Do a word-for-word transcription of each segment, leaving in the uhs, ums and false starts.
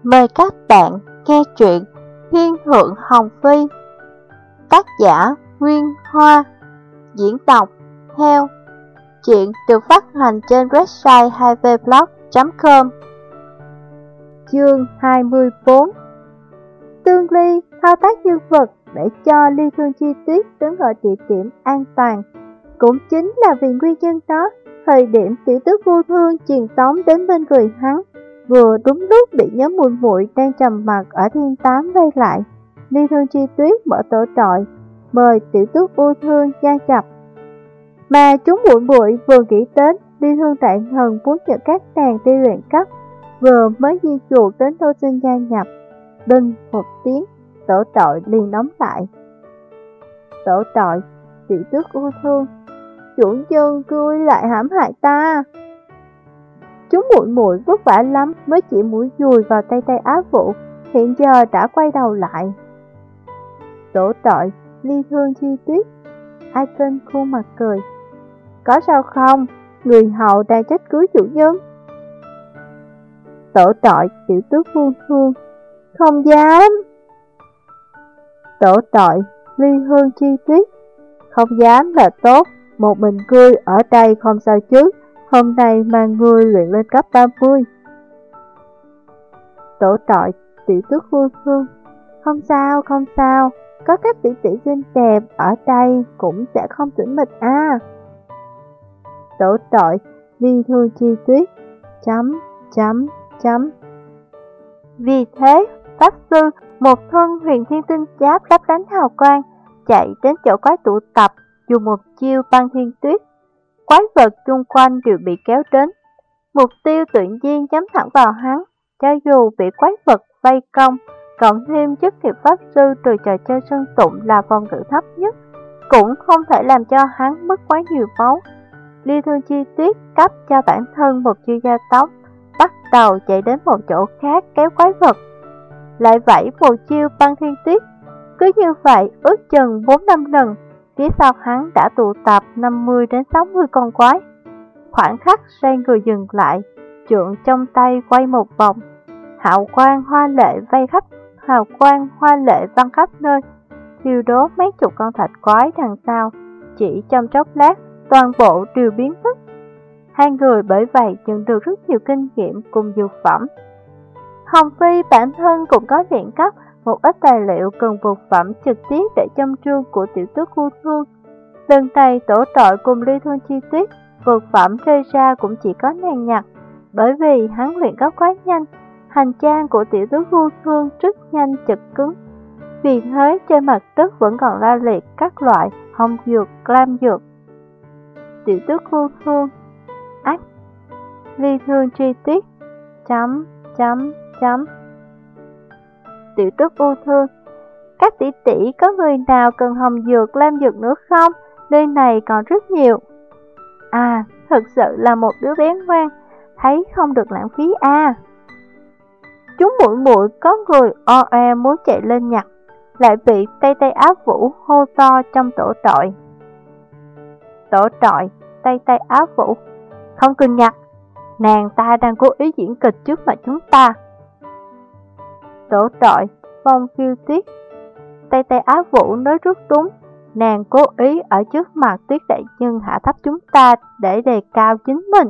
Mời các bạn nghe truyện Thiên Thượng Hồng Phi. Tác giả Nguyên Hoa. Diễn đọc Heo. Truyện được phát hành trên website hai v blog chấm com. Chương hai mươi bốn. Tương Ly thao tác nhân vật để cho Ly Thương Chi Tuyết đứng ở địa điểm an toàn. Cũng chính là vì nguyên nhân đó, thời điểm tiểu tước vô thương truyền tống đến bên người hắn, vừa đúng lúc bị nhóm muội muội đang trầm mặc ở thiên tám vây lại. Ly Thương Chi Tuyết mở tổ trọi, mời tiểu tước vô thương gia nhập. Mà chúng muội muội vừa nghĩ đến Ly Thương Đại Thần muốn nhận các nàng đi luyện cấp, vừa mới di chuột đến Tô Sinh gia nhập. Đinh một tiếng, tổ trọi liền đóng lại. Tổ trọi, tiểu tước vô thương, chủ nhân ngươi lại hãm hại ta. Chúng muội muội vất vả lắm mới chỉ mũi dùi vào tay tay Á Vũ, hiện giờ đã quay đầu lại. Tổ trọi, Ly Thương Chi Tuyết. Ai Kênh khuôn mặt cười. Có sao không, người hầu đang trách cứ chủ nhân. Tổ trọi, tiểu tước vô thương. Không dám. Tổ trọi, Ly Thương Chi Tuyết. Không dám là tốt, một mình ngươi ở đây không sao chứ. Hôm nay mà ngươi luyện lên cấp ba mươi. Tổ trọi, tiểu tước vô thương. Không sao, không sao, có các tỷ tỷ xinh đẹp ở đây cũng sẽ không tĩnh mịch à. Tổ trọi, Ly Thương Chi Tuyết. Chấm, chấm, chấm. Vì thế, pháp sư một thân huyền thiên tinh giáp lấp lánh hào quang, chạy đến chỗ quái tụ tập, dùng một chiêu băng thiên tuyết. Quái vật chung quanh đều bị kéo đến. Mục tiêu tự nhiên nhắm thẳng vào hắn, cho dù bị quái vật vây công, cộng thêm chức nghiệp pháp sư trừ trò chơi sân tụng là phòng ngự thấp nhất, cũng không thể làm cho hắn mất quá nhiều máu. Ly Thương Chi Tuyết cấp cho bản thân một chiêu gia tốc, bắt đầu chạy đến một chỗ khác kéo quái vật. Lại vẫy một chiêu băng thiên tuyết. Cứ như vậy ước chừng bốn năm lần, phía sau hắn đã tụ tập năm mươi đến sáu mươi con quái. Khoảng khắc xoay người dừng lại, trượng trong tay quay một vòng. Hào quang hoa lệ vây khắp, hào quang hoa lệ văng khắp nơi, thiêu đốt mấy chục con thạch quái đằng sau. Chỉ trong chốc lát, toàn bộ đều biến mất. Hai người bởi vậy nhận được rất nhiều kinh nghiệm cùng dược phẩm. Hồng Phi bản thân cũng có luyện cấp một ít tài liệu cần vật phẩm trực tiếp để châm trương của tiểu tước vô thương. Lần này tổ trọi cùng Ly Thương Chi Tuyết, vật phẩm rơi ra cũng chỉ có nàng nhặt, bởi vì hắn luyện cấp quá nhanh, hành trang của tiểu tước vô thương rất nhanh chật cứng. Vì thế trên mặt đất vẫn còn la liệt các loại hồng dược, lam dược. Tiểu tước vô thương, ách, Ly Thương Chi Tuyết, chấm, chấm, chấm. Tiểu tước vô thương, các tỷ tỷ có người nào cần hồng dược, lam dược nữa không? Nơi này còn rất nhiều. À, thực sự là một đứa bé ngoan, thấy không được lãng phí à. Chúng muội muội có người o e muốn chạy lên nhặt, lại bị Tây Tây Áp Vũ hô to trong tổ trọi. Tổ trọi, Tây Tây Áp Vũ, không cần nhặt, nàng ta đang cố ý diễn kịch trước mặt chúng ta. Tổ trọi, Phong Phiêu Tuyết, Tây Tây Áp Vũ nói rất đúng, nàng cố ý ở trước mặt Tuyết đại nhân hạ thấp chúng ta để đề cao chính mình.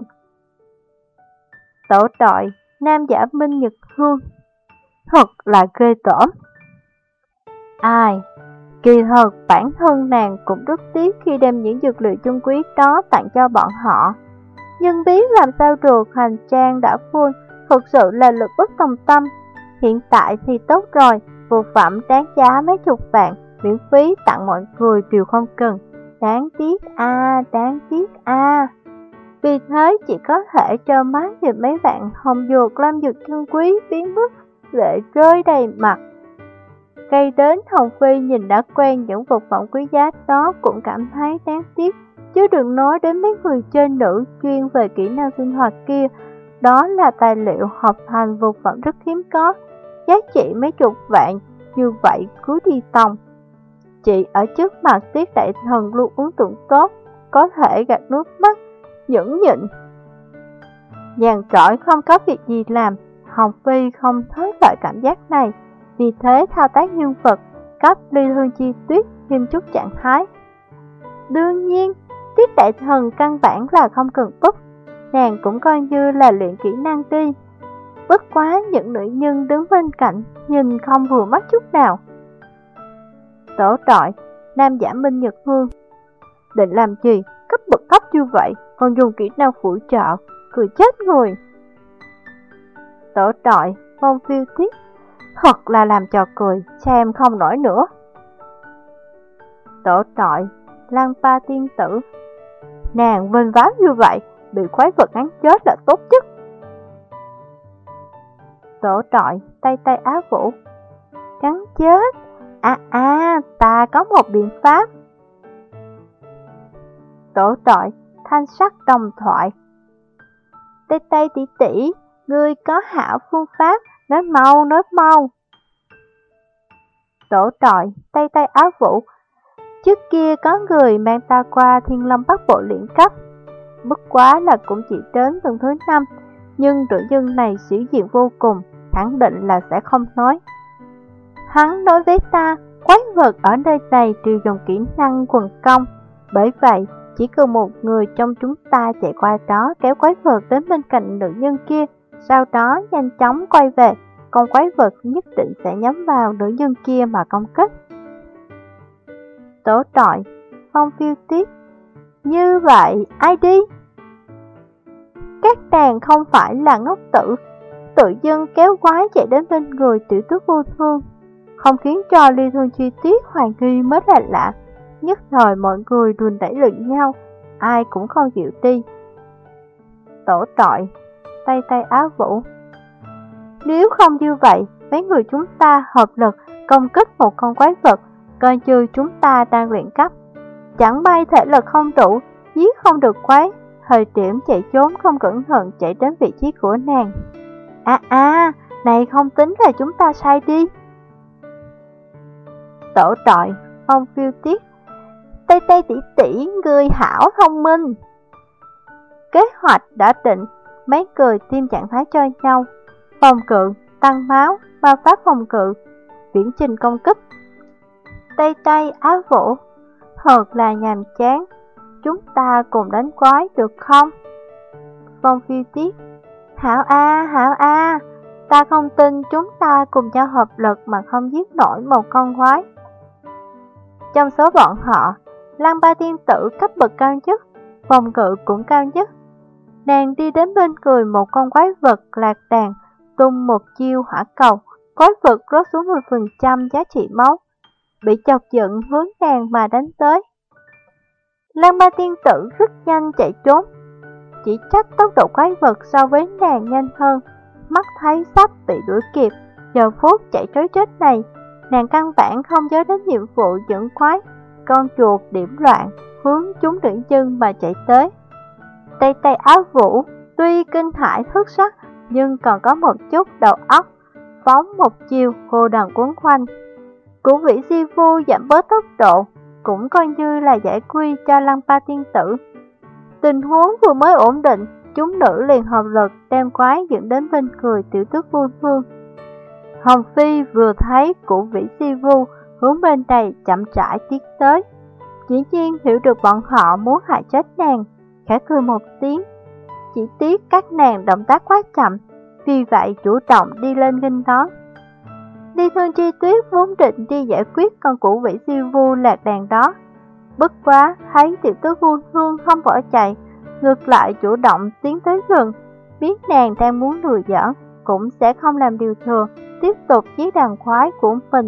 Tổ trọi, Nam Giả Minh Nhật Hương, thật là ghê tởm. Ai, kỳ thật bản thân nàng cũng rất tiếc khi đem những dược liệu chung quý đó tặng cho bọn họ. Nhưng biết làm sao được, hành trang đã full, thực sự là lực bất tòng tâm. Hiện tại thì tốt rồi, vật phẩm đáng giá mấy chục vạn, miễn phí tặng mọi người đều không cần. Đáng tiếc a, đáng tiếc a. Vì thế chỉ có thể cho mắt nhìn mấy vạn hồng dược, lam dược chân quý biến mất, lệ rơi đầy mặt. Gây đến Hồng Phi nhìn đã quen những vật phẩm quý giá đó cũng cảm thấy đáng tiếc, chứ đừng nói đến mấy người chơi nữ chuyên về kỹ năng sinh hoạt kia. Đó là tài liệu hợp thành vật phẩm rất hiếm có, giá trị mấy chục vạn, như vậy cứ đi tòng. Chị ở trước mặt Tiết đại thần luôn ấn tượng tốt, có thể gạt nước mắt, nhẫn nhịn. Nhàn rỗi không có việc gì làm, Hồng Phi không thích loại cảm giác này, vì thế thao tác nhân vật cấp Ly Thương Chi Tuyết thêm chút trạng thái. Đương nhiên, Tuyết đại thần căn bản là không cần úp, nàng cũng coi như là luyện kỹ năng đi. Bất quá những nữ nhân đứng bên cạnh nhìn không vừa mắt chút nào. Tổ trọi, nam giả Minh Nhật Hương. Định làm gì, cấp bậc thấp như vậy, còn dùng kỹ năng phụ trợ, cười chết người. Tổ trọi, Phong Phiêu Tiết, thật là làm trò cười, xem không nổi nữa. Tổ trọi, Lăng Pa Tiên Tử. Nàng vênh váo như vậy, bị quái vật cắn chết là tốt nhất. Tổ trọi, Tây Tây Á Vũ. Cắn chết? À à, ta có một biện pháp. Tổ trọi, Thanh Sắc Đồng Thoại. Tây Tây tỷ tỷ, ngươi có hảo phương pháp, nói mau, nói mau. Tổ trọi, Tây Tây Á Vũ. Trước kia có người mang ta qua Thiên Long Bắc Bộ luyện cấp, bất quá là cũng chỉ đến tuần thứ năm, nhưng nữ nhân này sĩ diện vô cùng, khẳng định là sẽ không nói. Hắn nói với ta, quái vật ở nơi này đều dùng kỹ năng quần công, bởi vậy chỉ cần một người trong chúng ta chạy qua đó kéo quái vật đến bên cạnh nữ nhân kia, sau đó nhanh chóng quay về, con quái vật nhất định sẽ nhắm vào nữ nhân kia mà công kích. Tổ trọi, Phong Phiêu Tiết. Như vậy, ai đi? Các nàng không phải là ngốc tử, tự dưng kéo quái chạy đến bên người Tiểu Tước Vô Thương, không khiến cho Ly Thương Chi Tuyết hoài nghi mới là lạ. Nhất thời mọi người đùn đẩy lẫn nhau, ai cũng không chịu đi. Tổ trọi, Tây Tây Á Vũ. Nếu không như vậy, mấy người chúng ta hợp lực công kích một con quái vật, coi như chúng ta đang luyện cấp. Chẳng may thể lực không đủ, giết không được quái, thời điểm chạy trốn không cẩn thận chạy đến vị trí của nàng. À à, này không tính là chúng ta sai đi. Tổ trọi, Phong Phiêu Tiết. Tây Tây tỷ tỷ, người hảo thông minh. Kế hoạch đã định, mấy người tiêm trạng thái cho nhau. Phòng cự, tăng máu, ma pháp phòng cự, viễn trình công kích. Tây Tây Á Vũ. Thật là nhàm chán, chúng ta cùng đánh quái được không? Phong Phiêu Tiết. Hảo a, hảo a, ta không tin chúng ta cùng nhau hợp lực mà không giết nổi một con quái. Trong số bọn họ, Lăng Ba Tiên Tử cấp bậc cao nhất, phòng ngự cũng cao nhất. Nàng đi đến bên người một con quái vật lạc đàn, tung một chiêu hỏa cầu, quái vật rớt xuống mười phần trăm giá trị máu, bị chọc giận hướng nàng mà đánh tới. Lăng Ba Tiên Tử rất nhanh chạy trốn, chỉ trách tốc độ quái vật so với nàng nhanh hơn, mắt thấy sắp bị đuổi kịp. Giờ phút chạy trối chết này, nàng căn bản không nhớ đến nhiệm vụ dẫn quái, con chuột điểm loạn hướng chúng nữ nhân mà chạy tới. Tây Tây Á Vũ tuy kinh hãi thất sắc, nhưng còn có một chút đầu óc, phóng một chiều cô đằng quấn quanh. Củ vĩ si vu giảm bớt tốc độ, cũng coi như là giải quy cho Lăng Pa Tiên Tử. Tình huống vừa mới ổn định, chúng nữ liền hợp lực đem quái dẫn đến bên người Tiểu Tước Vô Thương. Hồng Phi vừa thấy củ vĩ si vu hướng bên này chậm rãi tiến tới, dĩ nhiên hiểu được bọn họ muốn hại chết nàng, khẽ cười một tiếng. Chỉ tiếc các nàng động tác quá chậm, vì vậy chủ động đi lên nghênh đón. Ly Thương Chi Tuyết vốn định đi giải quyết con củ vĩ si vu lạc đàn đó, bất quá thấy Tiểu Tước Vô Thương không bỏ chạy, ngược lại chủ động tiến tới gần, biết nàng đang muốn đùa giỡn, cũng sẽ không làm điều thừa, tiếp tục giết đàn quái của mình.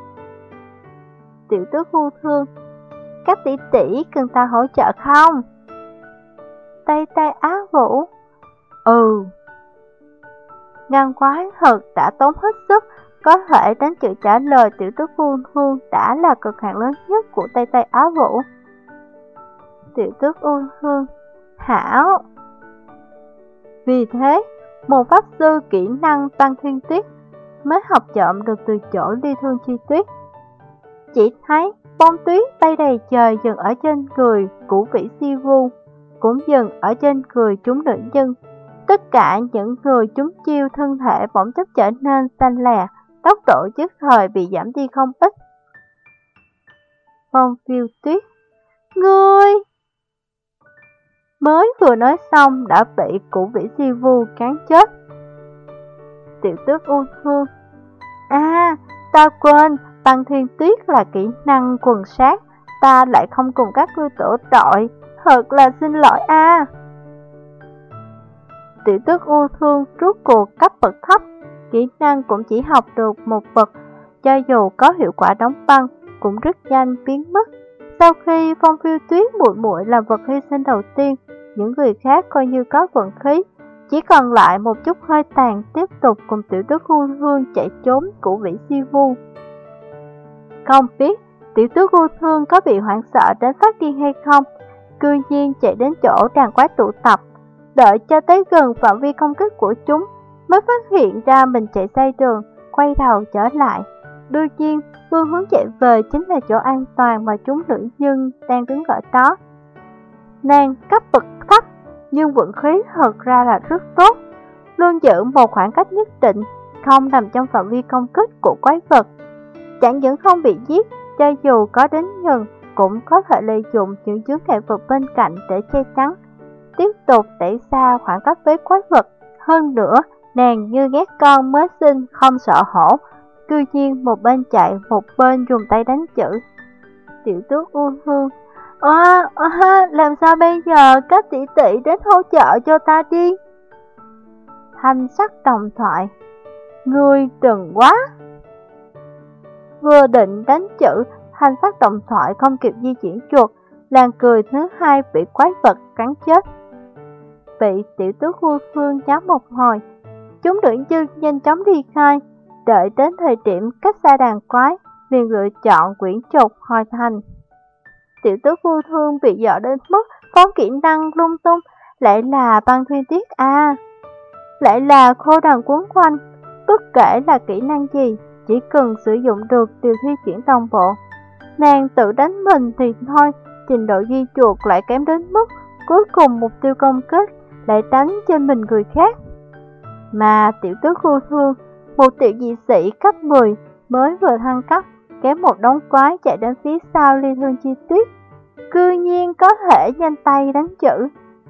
Tiểu Tước Vô Thương. Các tỷ tỷ cần ta hỗ trợ không? Tây Tây Á Vũ. Ừ. Ngăn quái thật đã tốn hết sức, có thể đến chữ trả lời Tiểu Tước Vô Thương đã là cực hạn lớn nhất của Tây Tây Á Vũ. Tiểu Tước Vô Thương. Hảo. Vì thế, một pháp sư kỹ năng Băng Thiên Tuyết mới học chậm được từ chỗ Ly Thương Chi Tuyết. Chỉ thấy bông tuyết bay đầy trời dừng ở trên người củ vĩ si vu, cũng dừng ở trên người chúng nữ nhân. Tất cả những người trúng chiêu thân thể bỗng chốc trở nên xanh lè, tốc độ nhất thời bị giảm đi không ít. Phong Phiêu Tuyết, ngươi! Mới vừa nói xong đã bị Cửu Vĩ Si Vu cán chết. Tiểu Tước U Hương, à, ta quên, Băng Thiên Tuyết là kỹ năng quần sát, ta lại không cùng các ngươi tổ đội, thật là xin lỗi a. Tiểu Tước U Thương rốt cuộc cấp bậc thấp, kỹ năng cũng chỉ học được một vật, cho dù có hiệu quả đóng băng cũng rất nhanh biến mất. Sau khi Phong Phiêu Tuyết muội muội là vật hy sinh đầu tiên, những người khác coi như có vận khí, chỉ còn lại một chút hơi tàn tiếp tục cùng Tiểu Tước U Thương chạy trốn của Vĩ Si Vu. Không biết Tiểu Tước U Thương có bị hoảng sợ đến phát điên hay không, cư nhiên chạy đến chỗ đàn quái tụ tập, đợi cho tới gần phạm vi công kích của chúng mới phát hiện ra mình chạy sai đường, quay đầu trở lại. Đương nhiên, phương hướng chạy về chính là chỗ an toàn mà chúng nữ nhân đang đứng ở đó. Nàng cấp bậc thấp, nhưng vận khí thật ra là rất tốt, luôn giữ một khoảng cách nhất định, không nằm trong phạm vi công kích của quái vật. Chẳng những không bị giết, cho dù có đến gần cũng có thể lợi dụng những chướng ngại vật bên cạnh để che chắn, tiếp tục đẩy xa khoảng cách với quái vật. Hơn nữa, nàng như ghét con mới sinh không sợ hổ, cư nhiên một bên chạy một bên dùng tay đánh chữ. Tiểu Tước U Hương, à, à, làm sao bây giờ, các tỷ tỷ đến hỗ trợ cho ta đi. Thanh sắc đồng thoại, ngươi đừng quá. Vừa định đánh chữ, thanh sắc đồng thoại không kịp di chuyển chuột, làn cười thứ hai bị quái vật cắn chết. Bị Tiểu Tước U Hương nhắm một hồi, chúng nữ dư nhanh chóng đi khai, đợi đến thời điểm cách xa đàn quái, liền lựa chọn quyển trục hồi thành. Tiểu Tước U Thương bị dọa đến mức phóng kỹ năng lung tung, lại là Băng Thiên Tuyết a, lại là khô đằng cuốn quanh. Bất kể là kỹ năng gì, chỉ cần sử dụng được đều thi chuyển đồng bộ. Nàng tự đánh mình thì thôi, trình độ di chuột lại kém đến mức cuối cùng mục tiêu công kích lại đánh trên mình người khác. Mà Tiểu Tước U Thương, một tiểu dị sĩ cấp mười mới vừa thăng cấp, kém một đống quái chạy đến phía sau Ly Thương Chi Tuyết, cư nhiên có thể nhanh tay đánh chữ.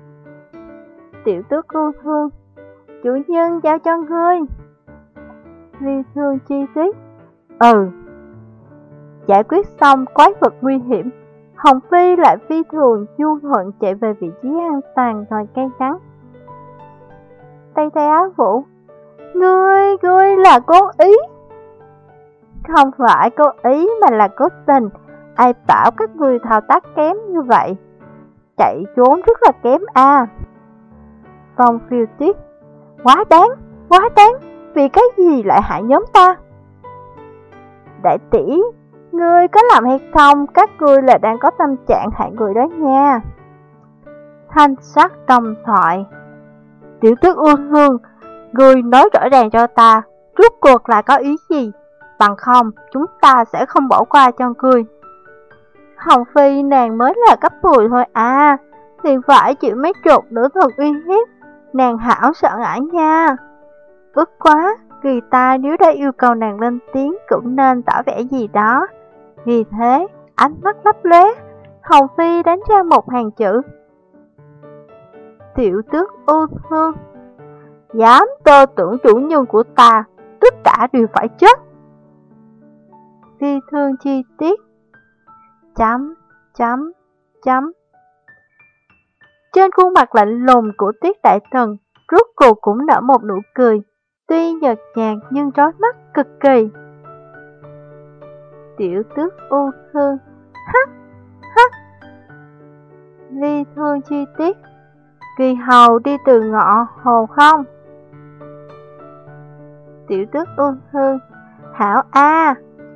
Tiểu Tước U Thương, chủ nhân giao cho ngươi. Ly Thương Chi Tuyết, ừ. Giải quyết xong quái vật nguy hiểm, Hồng Phi lại phi thường du thuận chạy về vị trí an toàn ngoài cây nắng. Tây Tây Á Vũ, ngươi, ngươi là cố ý. Không phải cố ý mà là cố tình, ai bảo các ngươi thao tác kém như vậy, chạy trốn rất là kém a. À. Phong Phiêu Tuyết, quá đáng, quá đáng, vì cái gì lại hại nhóm ta? Đại tỷ, ngươi có làm hay không, các ngươi là đang có tâm trạng hại người đó nha. Thanh sắc đồng thoại, Tiểu Tước U Hương, ngươi nói rõ ràng cho ta, rốt cuộc là có ý gì, bằng không chúng ta sẽ không bỏ qua cho ngươi. Hồng Phi nàng mới là cấp mười thôi à, thì phải chịu mấy chục nữa thật uy hiếp, nàng hảo sợ ngại nha. Bất quá, người ta nếu đã yêu cầu nàng lên tiếng cũng nên tỏ vẻ gì đó. Vì thế, ánh mắt lấp lóe, Hồng Phi đánh ra một hàng chữ. Tiểu Tước U Hương, dám tơ tưởng chủ nhân của ta, tất cả đều phải chết. Ly Thương Chi Tiết, chấm, chấm, chấm. Trên khuôn mặt lạnh lùng của Tiết Đại Thần, rốt cuộc cũng nở một nụ cười, tuy nhợt nhạt nhưng trói mắt cực kỳ. Tiểu Tước U Hương, hắc, hắc. Ly Thương Chi Tiết, Kỳ hầu đi từ ngọ hồ không? Tiểu Tước U Hương, hảo a.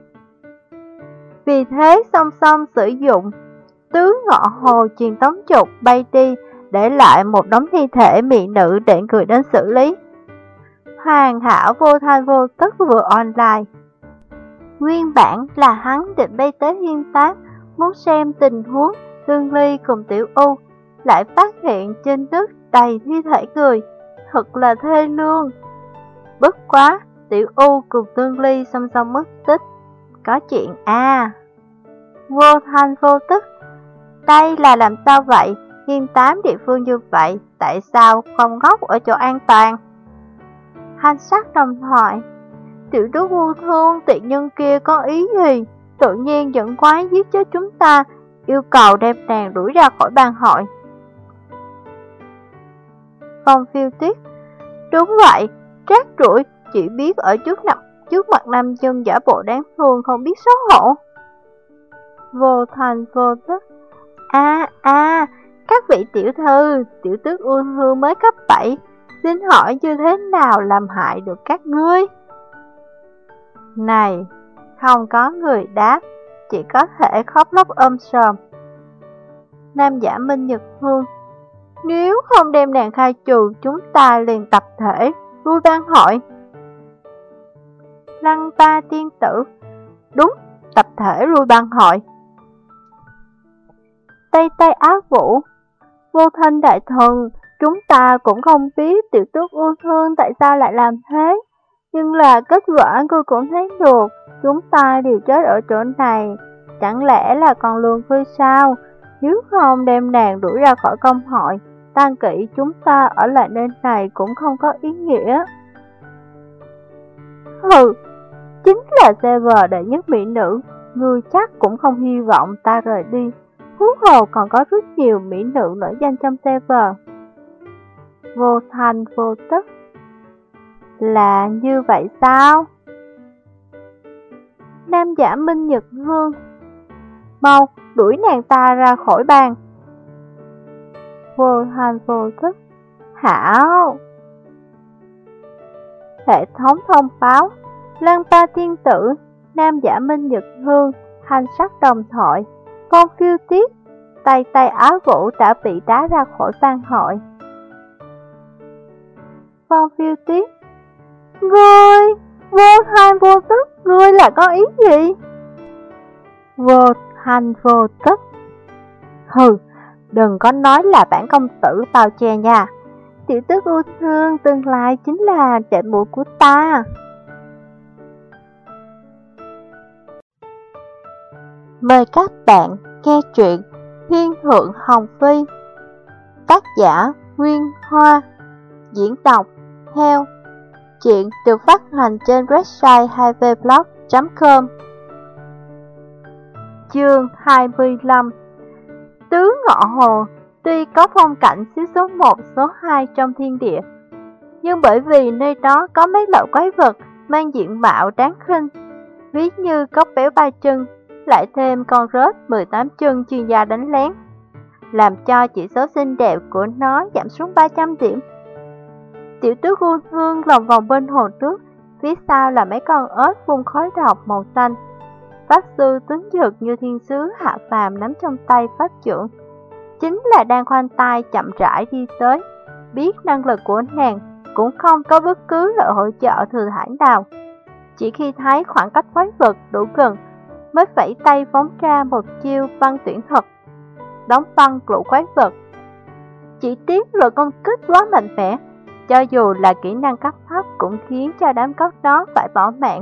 Vì thế song song sử dụng tứ ngọ hồ truyền tống trục bay đi, để lại một đống thi thể mỹ nữ để người đến xử lý. Hoàn hảo vô thanh vô tức vừa online. Nguyên bản là hắn định bay tới Thiên Tác, muốn xem tình huống Tương Ly cùng Tiểu U, lại phát hiện trên đất đầy thi thể người. thật là thê lương. Bất quá, Tiểu U cùng Tương Ly song song mất tích. Có chuyện à. Vô thanh vô tức. Đây là làm sao vậy? Nghiêm tám địa phương như vậy, tại sao không ngốc ở chỗ an toàn? Hành sắc đồng thoại. Tiểu tước vô thương tiện nhân kia có ý gì? Tự nhiên dẫn quái giết chết chúng ta, yêu cầu đem nàng đuổi ra khỏi bàn hội. Phong Phiêu Tuyết. Đúng vậy, rác rưởi chỉ biết ở trước mặt, trước mặt nam nhân giả bộ đáng thương không biết xấu hổ. Vô thành vô tức. A a, các vị tiểu thư, tiểu tước U Hương mới cấp bảy, xin hỏi như thế nào làm hại được các ngươi? Này, không có người đáp, chỉ có thể khóc lóc ôm sòm. Nam giả Minh Nhật Hương. Nếu không đem nàng khai trừ, chúng ta liền tập thể lui ban hội. Lăng Ta Tiên Tử. Đúng, tập thể lui ban hội. Tây Tây Á Vũ. Vô Thanh đại thần, chúng ta cũng không biết tiểu tước U Thương tại sao lại làm thế, nhưng là kết quả cô cũng thấy được, chúng ta đều chết ở chỗ này, chẳng lẽ là còn lường phi sao? Nếu không đem nàng đuổi ra khỏi công hội, Tang Kỵ chúng ta ở lại nơi này cũng không có ý nghĩa. Hừ, chính là server đệ nhất mỹ nữ, ngươi chắc cũng không hy vọng ta rời đi. Huống hồ còn có rất nhiều mỹ nữ nổi danh trong server. Vô thanh vô tức. Là như vậy sao? Nam giả Minh Nhật Hương. Mau đuổi nàng ta ra khỏi bàn. Vô thanh vô tức. Hảo. Hệ thống thông báo. Lăng Ta Tiên Tử, Nam giả Minh Nhật Hương, Hành sắc đồng thoại, Phong Phiêu Tuyết, Tây Tây Á Vũ đã bị đá ra khỏi ban hội. Phong Phiêu Tuyết. Ngươi, vô thanh vô tức, ngươi là có ý gì? Vô thanh vô tức. Hừ, đừng có nói là bản công tử bao che nha. Tiểu tước U Thương tương lai chính là đệ muội của ta. Mời các bạn nghe truyện Thiên Thượng Hồng Phi. Tác giả Nguyên Hoa. Diễn đọc Heo. Chuyện được phát hành trên website hai v blog chấm com. Chương hai mươi lăm. Tứ Ngọ Hồ tuy có phong cảnh xếp số một, số hai trong thiên địa, nhưng bởi vì nơi đó có mấy loại quái vật mang diện mạo đáng khinh, ví như cóc béo ba chân, lại thêm con rết mười tám chân chuyên gia đánh lén, làm cho chỉ số xinh đẹp của nó giảm xuống ba trăm điểm. Tiểu tước U Thương lòng vòng bên hồ nước, phía sau là mấy con ếch phun khói độc màu xanh. Pháp sư tuấn dực như thiên sứ hạ phàm nắm trong tay pháp trưởng, chính là đang khoanh tay chậm rãi đi tới. Biết năng lực của nàng, cũng không có bất cứ lợi hỗ trợ thừa thản nào. Chỉ khi thấy khoảng cách quái vật đủ gần, mới vẫy tay phóng ra một chiêu băng tuyển thuật, đóng băng lũ quái vật. Chỉ tiếc lực công kích quá mạnh mẽ, cho dù là kỹ năng cấp thấp cũng khiến cho đám cóc đó phải bỏ mạng.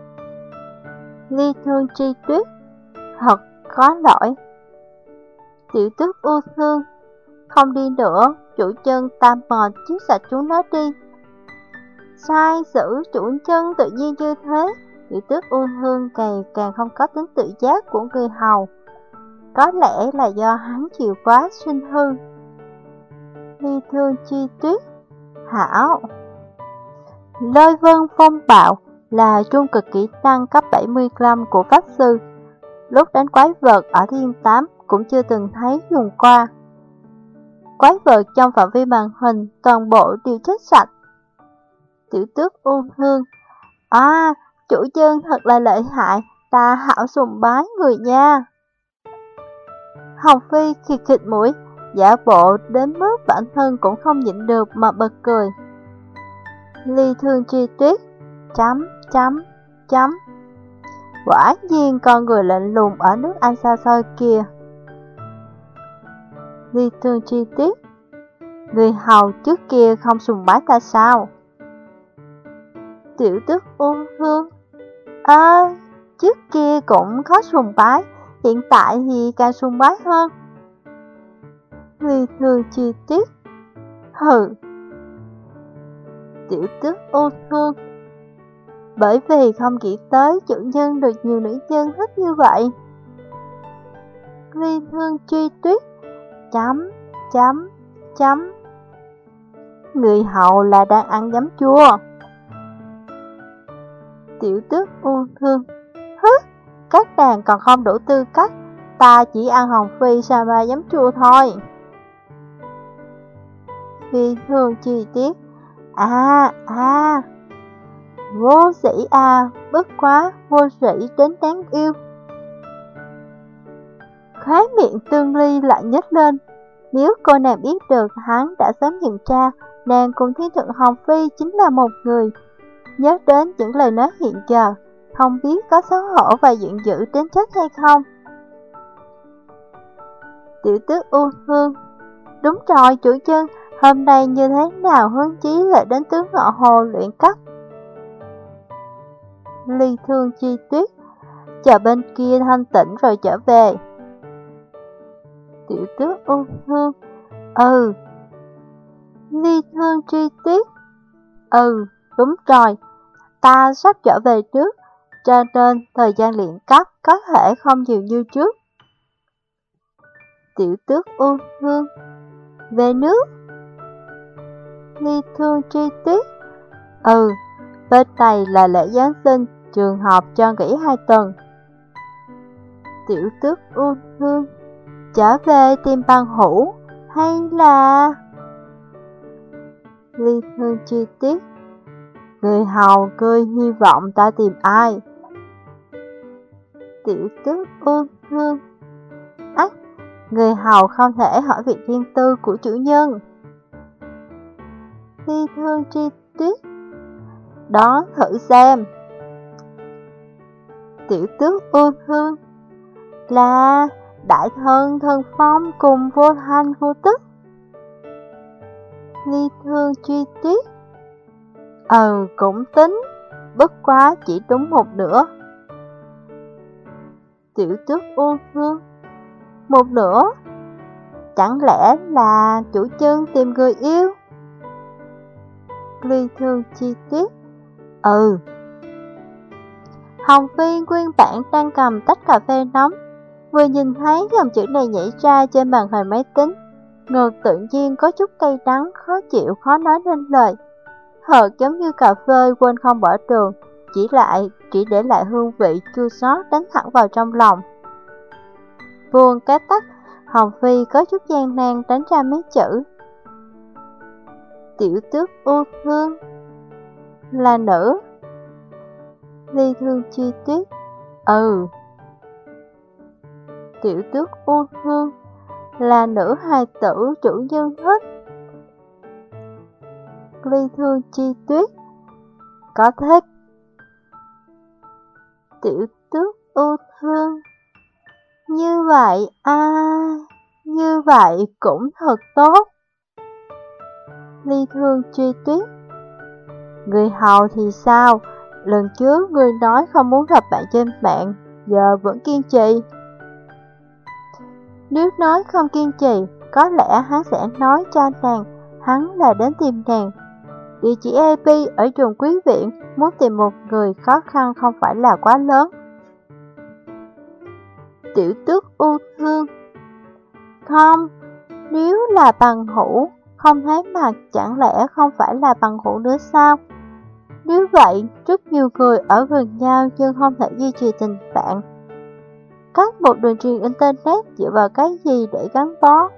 Ly Thương Tri Tuyết. Thật có lỗi. Tiểu tước U Thương. Không đi nữa, chủ chân ta mòn chiếu sạch chúng nó đi. Sai sử chủ chân tự nhiên như thế, tiểu tước U Thương càng càng không có tính tự giác của người hầu. Có lẽ là do hắn chịu quá sinh hư. Ly Thương Chi Tuyết. Hảo. Lôi vân phong bạo là trung cực kỹ năng cấp bảy mươi lăm của pháp sư. Lúc đánh quái vật ở thiên tám cũng chưa từng thấy dùng qua. Quái vật trong phạm vi màn hình toàn bộ đều chết sạch. Tiểu tước U Thương. À, chủ nhân thật là lợi hại, ta hảo sùng bái người nha. Hồng Phi khịt khịt mũi, giả bộ đến mức bản thân cũng không nhịn được mà bật cười. Ly Thương Tri Tuyết. Chấm, chấm, chấm. Quả nhiên con người lạnh lùng ở nước Anh xa xôi kia. Ly Thương Tri Tuyết. Người hầu trước kia không sùng bái ta sao? Tiểu tước U Hương: Ơ, trước kia cũng có sùng bái, hiện tại thì càng sùng bái hơn. Ly Thương Chi Tiết: Hừ. Tiểu tước U Hương: Bởi vì không nghĩ tới chủ nhân được nhiều nữ nhân thích như vậy. Ly Thương Chi Tuyết: Chấm, chấm, chấm. Người hầu là đang ăn giấm chua. Tiểu tước U Hương: Hứ, các nàng còn không đủ tư cách, ta chỉ ăn hồng phi sa ma giấm chua thôi. Ly Thương Chi Tiết: À, à, vô sĩ à, bất quá vô sĩ đến đáng yêu. Khóe miệng Tương Ly lại nhếch lên. Nếu cô nàng biết được hắn đã sớm nhận ra nàng cùng thiên thượng Hồng Phi chính là một người, nhớ đến những lời nói hiện giờ, không biết có xấu hổ và giận dữ đến chết hay không. Tiểu tước U Hương: Đúng rồi chủ nhân, hôm nay như thế nào hướng chí lại đến tướng Ngọ Hồ luyện cấp. Ly Thương Chi Tuyết: Chờ bên kia thanh tĩnh rồi trở về. Tiểu tước U Hương: Ừ. Ly Thương Chi Tuyết: Ừ, đúng rồi, ta sắp trở về trước, cho nên thời gian luyện cấp có thể không nhiều như trước. Tiểu tước U Hương: Về nước. Ly Thương Chi Tuyết: Ừ, bên này là lễ Giáng sinh, trường học cho nghỉ hai tuần. Tiểu tước U Hương: Trở về tìm bằng hữu hay là... Ly Thương Chi Tiết: Người hầu cười hy vọng ta tìm ai. Tiểu tước U Hương: Ách, người hầu không thể hỏi việc riêng tư của chủ nhân. Ly Thương Chi Tuyết: Đó thử xem. Tiểu tước U Hương: Là đại thân Thần Phong cùng vô thanh vô tức. Ly Thương Chi Tuyết: Ừ, cũng tính, bất quá chỉ đúng một nửa. Tiểu tước U Hương: Một nửa? Chẳng lẽ là chủ chân tìm người yêu? Ly Thương Chi Tuyết: Ừ. Hồng Phi nguyên bản đang cầm tách cà phê nóng, vừa nhìn thấy dòng chữ này nhảy ra trên màn hình máy tính, ngực tự nhiên có chút cay đắng, khó chịu, khó nói nên lời. Hợt giống như cà phê quên không bỏ đường, chỉ lại chỉ để lại hương vị chua xót đánh thẳng vào trong lòng. Buông cái tách, Hồng Phi có chút gian nan đánh ra mấy chữ. Tiểu tước U Hương: Là nữ. Ly Thương Chi Tuyết: Ừ. Tiểu tước U Hương: Là nữ hài tử chủ nhân thích. Ly Thương Chi Tuyết: Có thích. Tiểu tước U Hương: Như vậy à, như vậy cũng thật tốt. Ly Thương Chi Tuyết: Người hầu thì sao? Lần trước người nói không muốn gặp bạn trên mạng, giờ vẫn kiên trì. Nếu nói không kiên trì, có lẽ hắn sẽ nói cho nàng hắn là đến tìm nàng. Địa chỉ i pê ở trường quý viện, muốn tìm một người khó khăn không phải là quá lớn. Tiểu tước U Hương: Không, nếu là bằng hữu, không thấy mặt chẳng lẽ không phải là bằng hữu nữa sao? Nếu vậy, rất nhiều người ở gần nhau nhưng không thể duy trì tình bạn. Cắt một đường truyền internet dựa vào cái gì để gắn bó?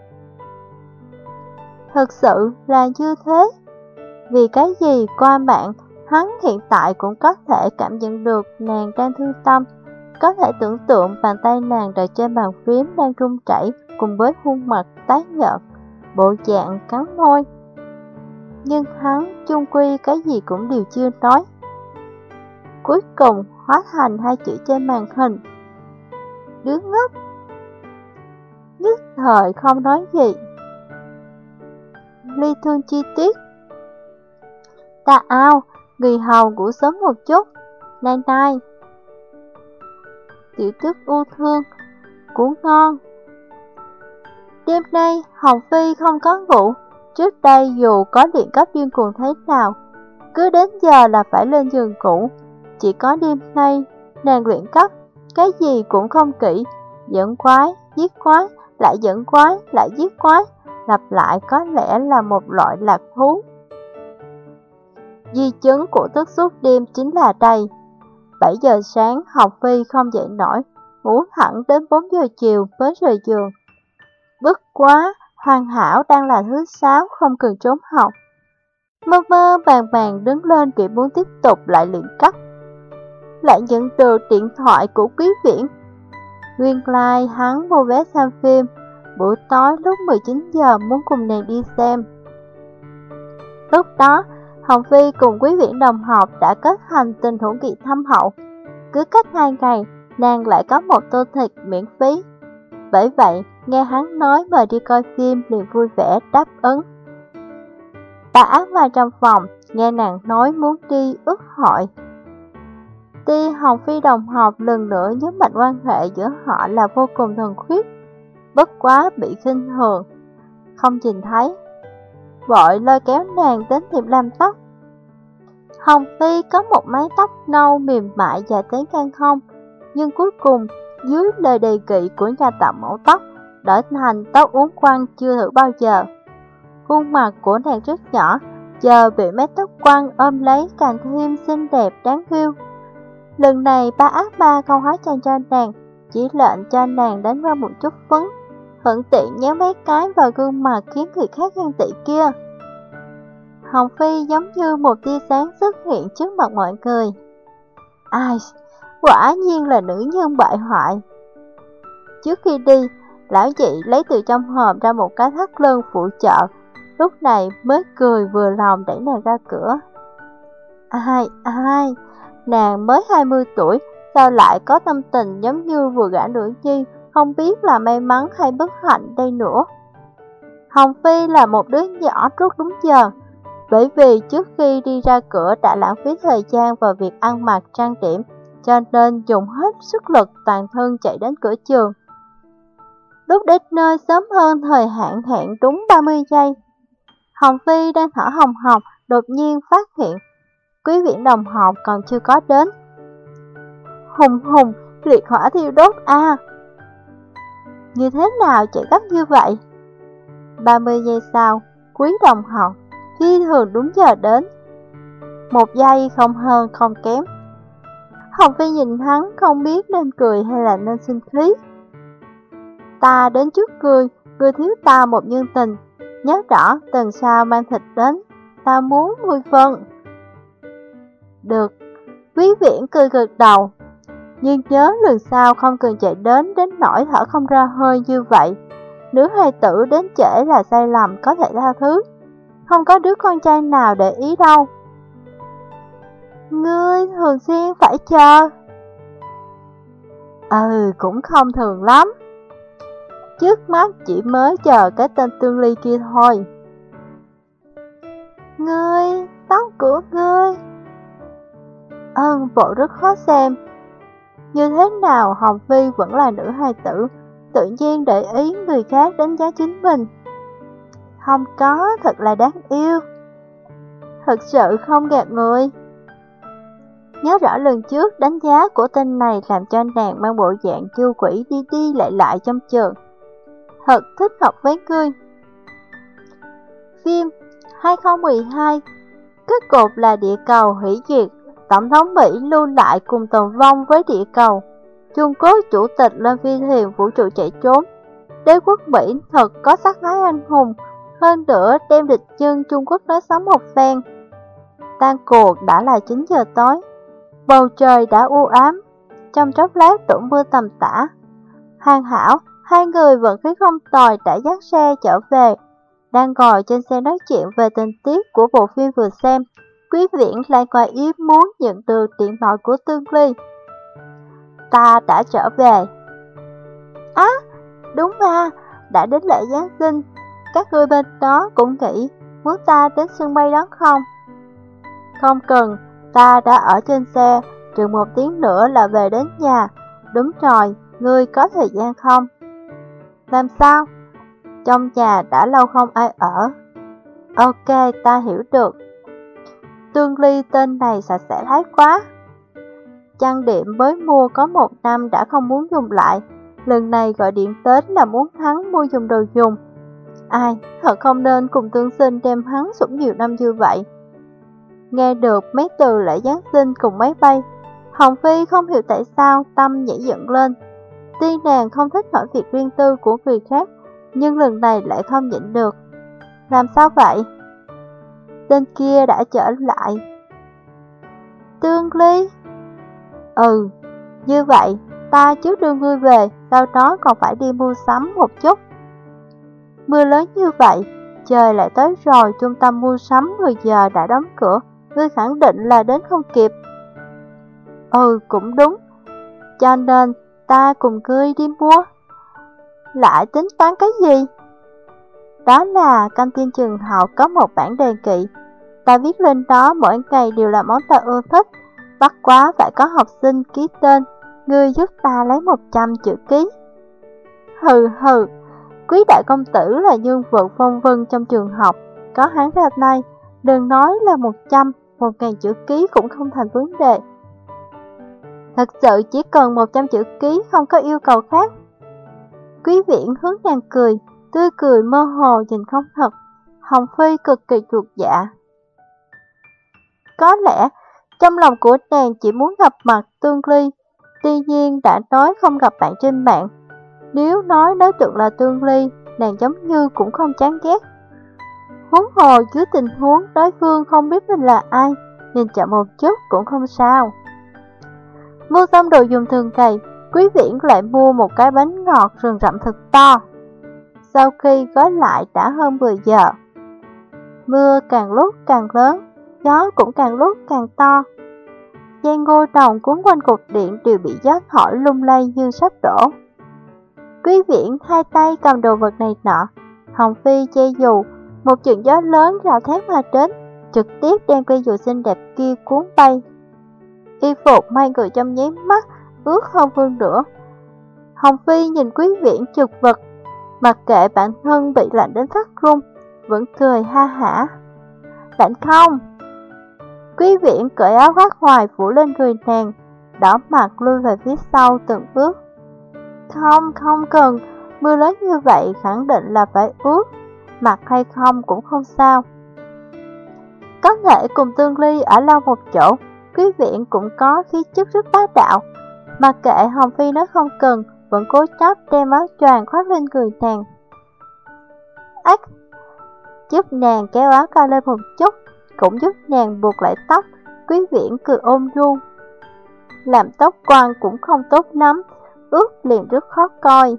Thực sự là như thế. Vì cái gì qua mạng, hắn hiện tại cũng có thể cảm nhận được nàng đang thương tâm, có thể tưởng tượng bàn tay nàng đặt trên bàn phím đang run rẩy cùng với khuôn mặt tái nhợt, bộ dạng cắn môi. Nhưng hắn chung quy cái gì cũng đều chưa nói. Cuối cùng hóa thành hai chữ trên màn hình. Đứa ngốc. Nhất thời không nói gì. ly thương chi tiết. Ta ao, người hầu ngủ sớm một chút. Nay nay. Tiểu Tước u thương, ngủ ngon. Đêm nay Hồng Phi không có ngủ. Trước đây dù có điện cấp điên cuồng thế nào, cứ đến giờ là phải lên giường ngủ. Chỉ có đêm nay, nàng luyện cấp, cái gì cũng không kỹ, dẫn quái, giết quái, lại dẫn quái, lại giết quái, lặp lại có lẽ là một loại lạc thú. Di chứng của thức suốt đêm chính là đây. bảy giờ sáng Hồng Phi không dậy nổi, ngủ thẳng đến bốn giờ chiều mới rời giường. Bất quá, Hoàn Hảo đang là thứ sáu không cần trốn học. Mơ mơ màng màng đứng lên vì muốn tiếp tục lại luyện cấp. Lại nhận được điện thoại của Quý Viễn. Nguyên lai like, hắn mua vé xem phim, buổi tối lúc mười chín giờ muốn cùng nàng đi xem. Lúc đó, Hồng Phi cùng Quý Viễn đồng học đã kết thành tình hữu nghị thâm hậu. Cứ cách hai ngày, nàng lại có một tô thịt miễn phí. Bởi vậy, nghe hắn nói mời đi coi phim liền vui vẻ đáp ứng. Bà ác ma trong phòng, nghe nàng nói muốn đi ước hội. Tuy Hồng Phi đồng học lần nữa nhấn mạnh quan hệ giữa họ là vô cùng thuần khiết, bất quá bị khinh thường, không nhìn thấy, vội lôi kéo nàng đến tiệm làm tóc. Hồng Phi có một mái tóc nâu mềm mại dài tới ngang hông, nhưng cuối cùng dưới lời đề nghị của nhà tạo mẫu tóc, đổi thành tóc uốn quăng chưa thử bao giờ. Khuôn mặt của nàng rất nhỏ, giờ bị mái tóc quăng ôm lấy càng thêm xinh đẹp đáng yêu. Lần này ba ác ma không hóa trang cho nàng, chỉ lệnh cho nàng đánh vào một chút phấn, thuận tiện nhéo mấy cái vào gương mặt khiến người khác ghen tị kia. Hồng Phi giống như một tia sáng xuất hiện trước mặt mọi người. Ai, quả nhiên là nữ nhân bại hoại. Trước khi đi, lão dị lấy từ trong hòm ra một cái thắt lưng phụ trợ, lúc này mới cười vừa lòng đẩy nàng ra cửa. Ai, ai, nàng mới hai mươi tuổi, sao lại có tâm tình giống như vừa gả nữ nhi, không biết là may mắn hay bất hạnh đây nữa. Hồng Phi là một đứa nhỏ rất đúng giờ, bởi vì trước khi đi ra cửa đã lãng phí thời gian vào việc ăn mặc trang điểm, cho nên dùng hết sức lực toàn thân chạy đến cửa trường. Lúc đến nơi sớm hơn thời hạn hẹn đúng ba mươi giây. Hồng Phi đang thở hồng hộc, đột nhiên phát hiện Quý Viễn đồng học còn chưa có đến. Hùng hùng, liệt hỏa thiêu đốt à! Như thế nào chạy gấp như vậy? ba mươi giây sau, Quý đồng học phi thường đúng giờ đến. Một giây không hơn không kém. Hồng Phi nhìn hắn không biết nên cười hay là nên sinh khí. Ta đến trước ngươi, ngươi thiếu ta một nhân tình. Nhớ rõ, tuần sau mang thịt đến, ta muốn mười phần. Được, Quý Viễn cười gật đầu. Nhưng nhớ lần sau không cần chạy đến đến nỗi thở không ra hơi như vậy. Nữ hài tử đến trễ là sai lầm có thể tha thứ. Không có đứa con trai nào để ý đâu. Ngươi thường xuyên phải chờ. Ừ, cũng không thường lắm. Trước mắt chỉ mới chờ cái tên Tương Ly kia thôi. Ngươi, tóc của ngươi. Ân bộ rất khó xem. Như thế nào Hồng Phi vẫn là nữ hài tử, tự nhiên để ý người khác đánh giá chính mình. Không có, thật là đáng yêu. Thật sự không gạt người. Nhớ rõ lần trước đánh giá của tên này làm cho nàng mang bộ dạng kiêu quỷ đi đi lại lại trong trường. Thật thích hợp với ngươi. Phim hai không một hai. Kết cục là địa cầu hủy diệt, Tổng thống Mỹ lưu lại cùng tồn vong với địa cầu. Trung Quốc chủ tịch lên phi thuyền vũ trụ chạy trốn. Đế quốc Mỹ thật có sắc thái anh hùng, hơn nữa đem địch nhân Trung Quốc nói sống một phen. Tan cuộc đã là chín giờ tối, bầu trời đã u ám, trong chốc lát đổ mưa tầm tã. Hoàn Hảo, hai người vận khí không tồi đã dắt xe trở về. Đang ngồi trên xe nói chuyện về tình tiết của bộ phim vừa xem, Quý Viễn lại ngoài ý muốn nhận được điện thoại của Tương Ly. Ta đã trở về. Á, đúng mà, đã đến lễ Giáng sinh. Các người bên đó cũng nghĩ muốn ta đến sân bay đón không? Không cần, ta đã ở trên xe, chừng một tiếng nữa là về đến nhà. Đúng rồi, ngươi có thời gian không? Làm sao? Trong nhà đã lâu không ai ở. Ok, ta hiểu được. Tương Ly tên này sạch sẽ thái quá. Trang điểm mới mua có một năm đã không muốn dùng lại. Lần này gọi điện tới là muốn hắn mua dùng đồ dùng. Ai, thật không nên cùng Tương Sinh đem hắn sủng nhiều năm như vậy. Nghe được mấy từ lễ Giáng sinh cùng máy bay, Hồng Phi không hiểu tại sao tâm nhảy dựng lên. Tuy nàng không thích hỏi việc riêng tư của người khác, nhưng lần này lại không nhịn được. Làm sao vậy? Tên kia đã trở lại. Tương Ly? Ừ, như vậy, ta trước đưa ngươi về, sau đó còn phải đi mua sắm một chút. Mưa lớn như vậy, trời lại tới rồi, trung tâm mua sắm mười giờ đã đóng cửa, ngươi khẳng định là đến không kịp. Ừ, cũng đúng, cho nên ta cùng ngươi đi mua. Lại tính toán cái gì? Đó là căng tin trường học có một bản đề nghị, ta viết lên đó mỗi ngày đều là món ta ưa thích, bắt quá phải có học sinh ký tên, ngươi giúp ta lấy một trăm chữ ký. Hừ hừ, Quý đại công tử là nhân vật phong vân trong trường học, có hắn ra tay, đừng nói là một trăm, một ngàn chữ ký cũng không thành vấn đề. Thật sự chỉ cần một trăm chữ ký, không có yêu cầu khác. Quý Viễn hướng nàng cười, tươi cười mơ hồ nhìn không thật. Hồng Phi cực kỳ chuột dạ. Có lẽ trong lòng của nàng chỉ muốn gặp mặt Tương Ly, tuy nhiên đã nói không gặp bạn trên mạng. Nếu nói đối tượng là Tương Ly, nàng giống như cũng không chán ghét. Huống hồ dưới tình huống đối phương không biết mình là ai, nhìn chậm một chút cũng không sao. Mua xong đồ dùng thường ngày, Quý Viễn lại mua một cái bánh ngọt rừng rậm thật to. Sau khi gói lại đã hơn mười giờ. Mưa càng lúc càng lớn, gió cũng càng lúc càng to. Dây ngô đồng cuốn quanh cột điện đều bị gió thổi lung lay như sắp đổ. Quý Viễn hai tay cầm đồ vật này nọ, Hồng Phi che dù, một trận gió lớn rào thét mà đến, trực tiếp đem cây dù xinh đẹp kia cuốn bay. Y phục mai người trong nháy mắt ướt hơn phân nửa. Hồng Phi nhìn Quý Viễn chật vật, mặc kệ bản thân bị lạnh đến phát run, vẫn cười ha hả. Lạnh không? Quý Viễn cởi áo khoác ngoài phủ lên người nàng, đỏ mặt lui về phía sau từng bước. Không, không cần, mưa lớn như vậy khẳng định là phải ướt, mặc hay không cũng không sao. Có thể cùng Tương Ly ở lâu một chỗ, Quý Viễn cũng có khí chất rất bá đạo. Mặc kệ Hồng Phi nói không cần, vẫn cố chấp đem áo choàng khoác lên người nàng. Ách, giúp nàng kéo áo cao lên một chút, cũng giúp nàng buộc lại tóc. Quý Viễn cười ôm nhu. Làm tóc quăn cũng không tốt lắm, ướt liền rất khó coi.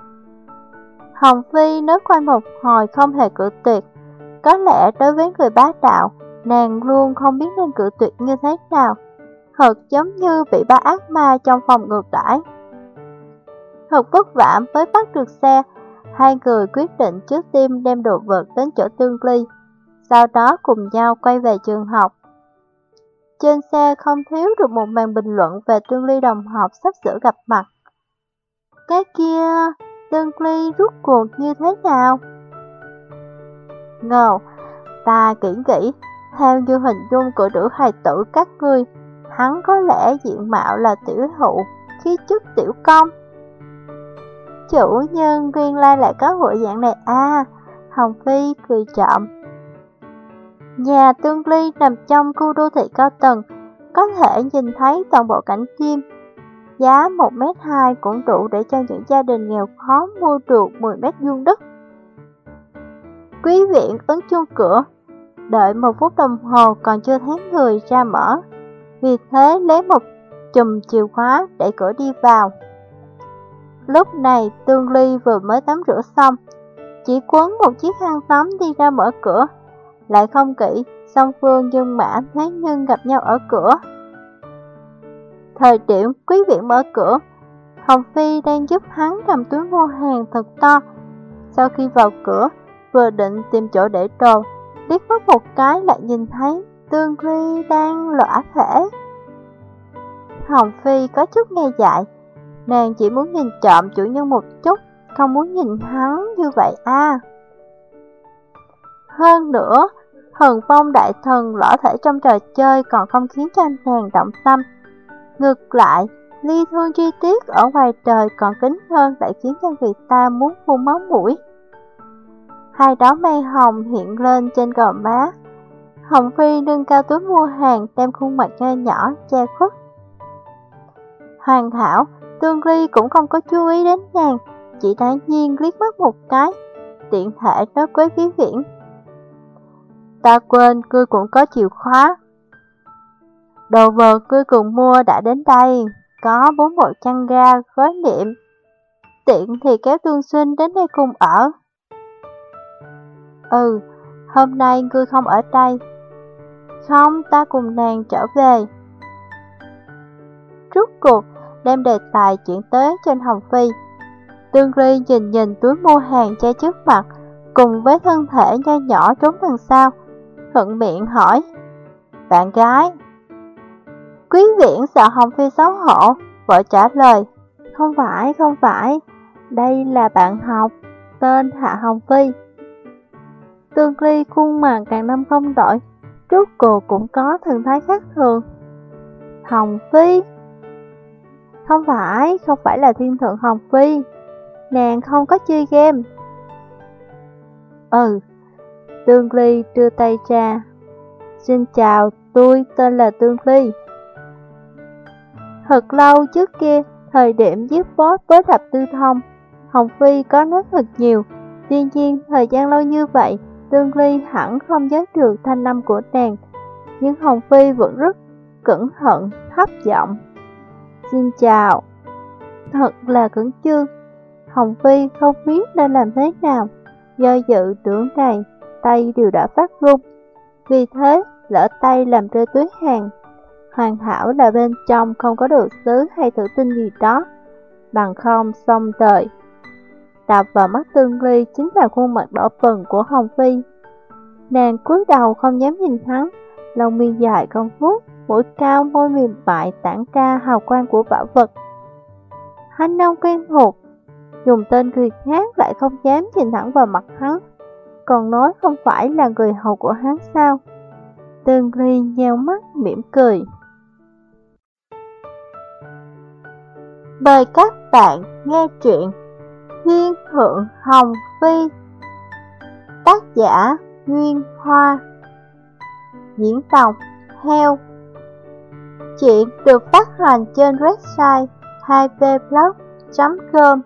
Hồng Phi nói quanh một hồi không hề cự tuyệt. Có lẽ đối với người bá đạo, nàng luôn không biết nên cự tuyệt như thế nào. Thật giống như bị ba ác ma trong phòng ngược đãi. Thật vất vả mới bắt được xe. Hai người quyết định trước tiên đem đồ vật đến chỗ Tương Ly, sau đó cùng nhau quay về trường học. Trên xe không thiếu được một màn bình luận về Tương Ly đồng học sắp sửa gặp mặt. Cái kia, Tương Ly rút cuộc như thế nào? Ngờ, ta kỹ nghĩ, theo như hình dung của nữ hài tử các ngươi, hắn có lẽ diện mạo là tiểu thụ, khí chất tiểu công. Chủ nhân nguyên lai lại có bộ dạng này à, Hồng Phi cười trộm. Nhà Tương Ly nằm trong khu đô thị cao tầng, có thể nhìn thấy toàn bộ cảnh chim. Giá một mét hai cũng đủ để cho những gia đình nghèo khó mua được mười mét vuông đất. Quý Viễn ấn chuông cửa, đợi một phút đồng hồ còn chưa thấy người ra mở, vì thế lấy một chùm chìa khóa để cửa đi vào. Lúc này Tương Ly vừa mới tắm rửa xong, chỉ quấn một chiếc khăn tắm đi ra mở cửa, lại không kỹ, song phương nhân mã thế nhưng gặp nhau ở cửa. Thời điểm Quý Viễn mở cửa, Hồng Phi đang giúp hắn cầm túi mua hàng thật to. Sau khi vào cửa, vừa định tìm chỗ để đồ, liếc mắt một cái lại nhìn thấy Tương Ly đang lõa thể. Hồng Phi có chút nghe dại, nàng chỉ muốn nhìn trộm chủ nhân một chút, không muốn nhìn hắn như vậy à. Hơn nữa, Thần Phong đại thần lõa thể trong trò chơi còn không khiến cho nàng động tâm. Ngược lại, ly thương chi tiết ở ngoài trời còn kín hơn lại khiến cho người ta muốn phun máu mũi. Hai đóa mây hồng hiện lên trên gò má. Hồng Phi nâng cao túi mua hàng, đem khuôn mặt nho nhỏ che khuất. Hoàn hảo, Tương Ly cũng không có chú ý đến nàng, chỉ thản nhiên liếc mắt một cái, tiện thể nói với Quý Viễn: "Ta quên ngươi cũng có chìa khóa. Đồ vật ngươi cùng mua đã đến đây, có bốn bộ chăn ga, gói niệm. Tiện thì kéo Tương Sinh đến đây cùng ở." "Ừ, hôm nay ngươi không ở đây." "Không, ta cùng nàng trở về." Rốt cuộc đem đề tài chuyển tới trên Hồng Phi. Tương Ly nhìn nhìn túi mua hàng che trước mặt, cùng với thân thể nho nhỏ trốn đằng sau, thuận miệng hỏi: "Bạn gái?" Quý Viễn sợ Hồng Phi xấu hổ, vội trả lời: "Không phải, không phải, đây là bạn học, tên Hạ Hồng Phi." Tương Ly khuôn mặt càng năm không đổi, rốt cuộc cũng có thần thái khác thường. "Hồng Phi?" "Không phải, không phải là thiên thượng Hồng Phi, nàng không có chơi game." "Ừ." Tương Ly đưa tay ra: "Xin chào, tôi tên là Tương Ly." Thật lâu trước kia, thời điểm giết boss với Thập Tư Thông, Hồng Phi có nói thật nhiều. Tuy nhiên, thời gian lâu như vậy, Tương Ly hẳn không nhớ được thanh âm của nàng, nhưng Hồng Phi vẫn rất cẩn thận, thấp giọng: "Xin chào." Thật là cứng chương. Hồng Phi không biết nên làm thế nào, do dự tưởng này, tay đều đã phát run. Vì thế, lỡ tay làm rơi túi hàng. Hoàn hảo là bên trong không có đồ sứ hay thủy tinh gì đó, bằng không xong đời. Đập vào mắt Tương Ly chính là khuôn mặt đỏ bừng của Hồng Phi. Nàng cúi đầu không dám nhìn hắn, lông mi dài không vuốt, mũi cao môi mềm mại tản ra hào quang của bảo vật. Hắn nông quen thuộc, dùng tên người khác lại không dám nhìn thẳng vào mặt hắn, còn nói không phải là người hầu của hắn sao? Tương Ly nheo mắt mỉm cười. Mời các bạn nghe truyện Thiên Thượng Hồng Phi, tác giả Nguyên Hoa, diễn đọc Heo. Chuyện được phát hành trên website hai v blog chấm com.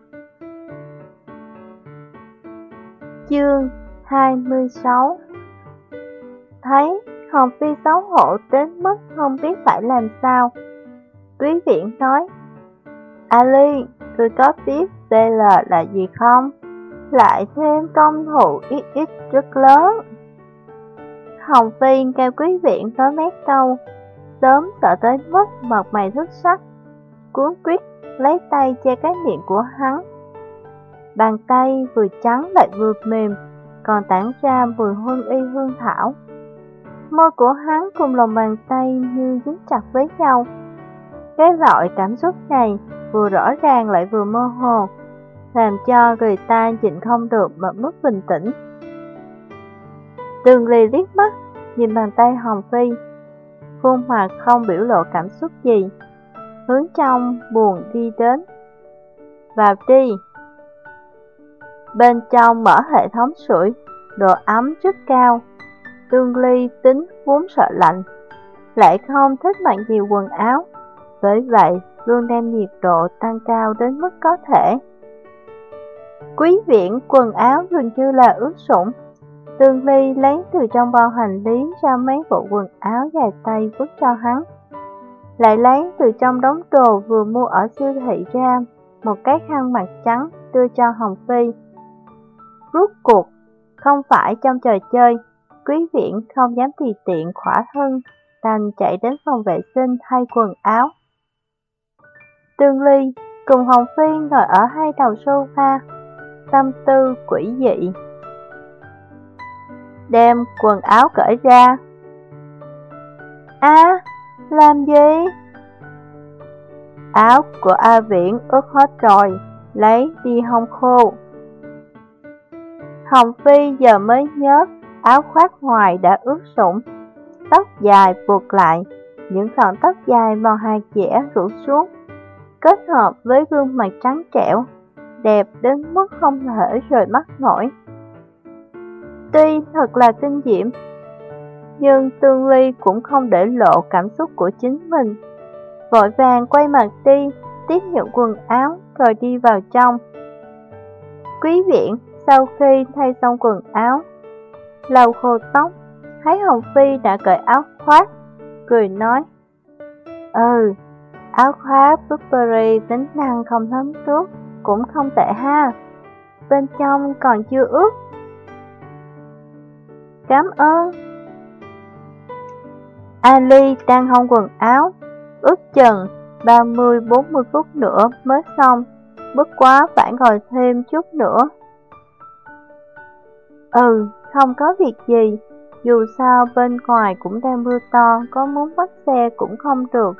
Chương hai mươi sáu. Thấy Hồng Phi xấu hổ đến mức không biết phải làm sao, Quý Viễn nói: "Ali, tôi có biết tê lờ là gì không? Lại thêm công thủ ích ích rất lớn." Hồng Phi nghe Quý Viễn nói mấy câu, sớm sợ tới mức mặt mày thức sắc, cuốn quýt lấy tay che cái miệng của hắn. Bàn tay vừa trắng lại vừa mềm, còn tản ra mùi hương y hương thảo. Môi của hắn cùng lòng bàn tay như dính chặt với nhau. Cái loại cảm xúc này vừa rõ ràng lại vừa mơ hồ, làm cho người ta nhịn không được mà mất bình tĩnh. Tương Ly liếc mắt nhìn bàn tay Hồng Phi, khuôn mặt không biểu lộ cảm xúc gì, hướng trong buồng đi đến. "Vào đi." Bên trong mở hệ thống sưởi, độ ấm rất cao. Tương Ly tính vốn sợ lạnh, lại không thích mặc nhiều quần áo, bởi vậy luôn đem nhiệt độ tăng cao đến mức có thể. Quý Viễn quần áo dường như là ướt sũng. Tương Ly lấy từ trong bao hành lý ra mấy bộ quần áo dài tay vứt cho hắn, lại lấy từ trong đống đồ vừa mua ở siêu thị ra một cái khăn mặt trắng đưa cho Hồng Phi. Rốt cuộc, không phải trong trò chơi, Quý Viễn không dám tùy tiện khỏa thân, đành chạy đến phòng vệ sinh thay quần áo. Tương Ly cùng Hồng Phi ngồi ở hai đầu sofa, tâm tư quỷ dị. đem quần áo cởi ra. A, làm gì? Áo của A Viễn ướt hết rồi, lấy đi hong khô. Hồng Phi giờ mới nhớ áo khoác ngoài đã ướt sũng, tóc dài buộc lại, những sợi tóc dài màu hạt dẻ rủ xuống, kết hợp với gương mặt trắng trẻo, đẹp đến mức không thể rời mắt nổi. Tuy thật là kinh diễm, nhưng Tương Ly cũng không để lộ cảm xúc của chính mình, vội vàng quay mặt đi, tiếp nhận quần áo rồi đi vào trong. Quý viện sau khi thay xong quần áo, lau khô tóc, thấy Hồng Phi đã cởi áo khoác, cười nói: Ừ, áo khoác Burberry tính năng không thấm nước, cũng không tệ ha, bên trong còn chưa ướt. Cảm ơn. Ali đang hong quần áo, ước chừng ba mươi bốn mươi phút nữa mới xong, bất quá phải ngồi thêm chút nữa. Ừ, không có việc gì, dù sao bên ngoài cũng đang mưa to, có muốn bắt xe cũng không được.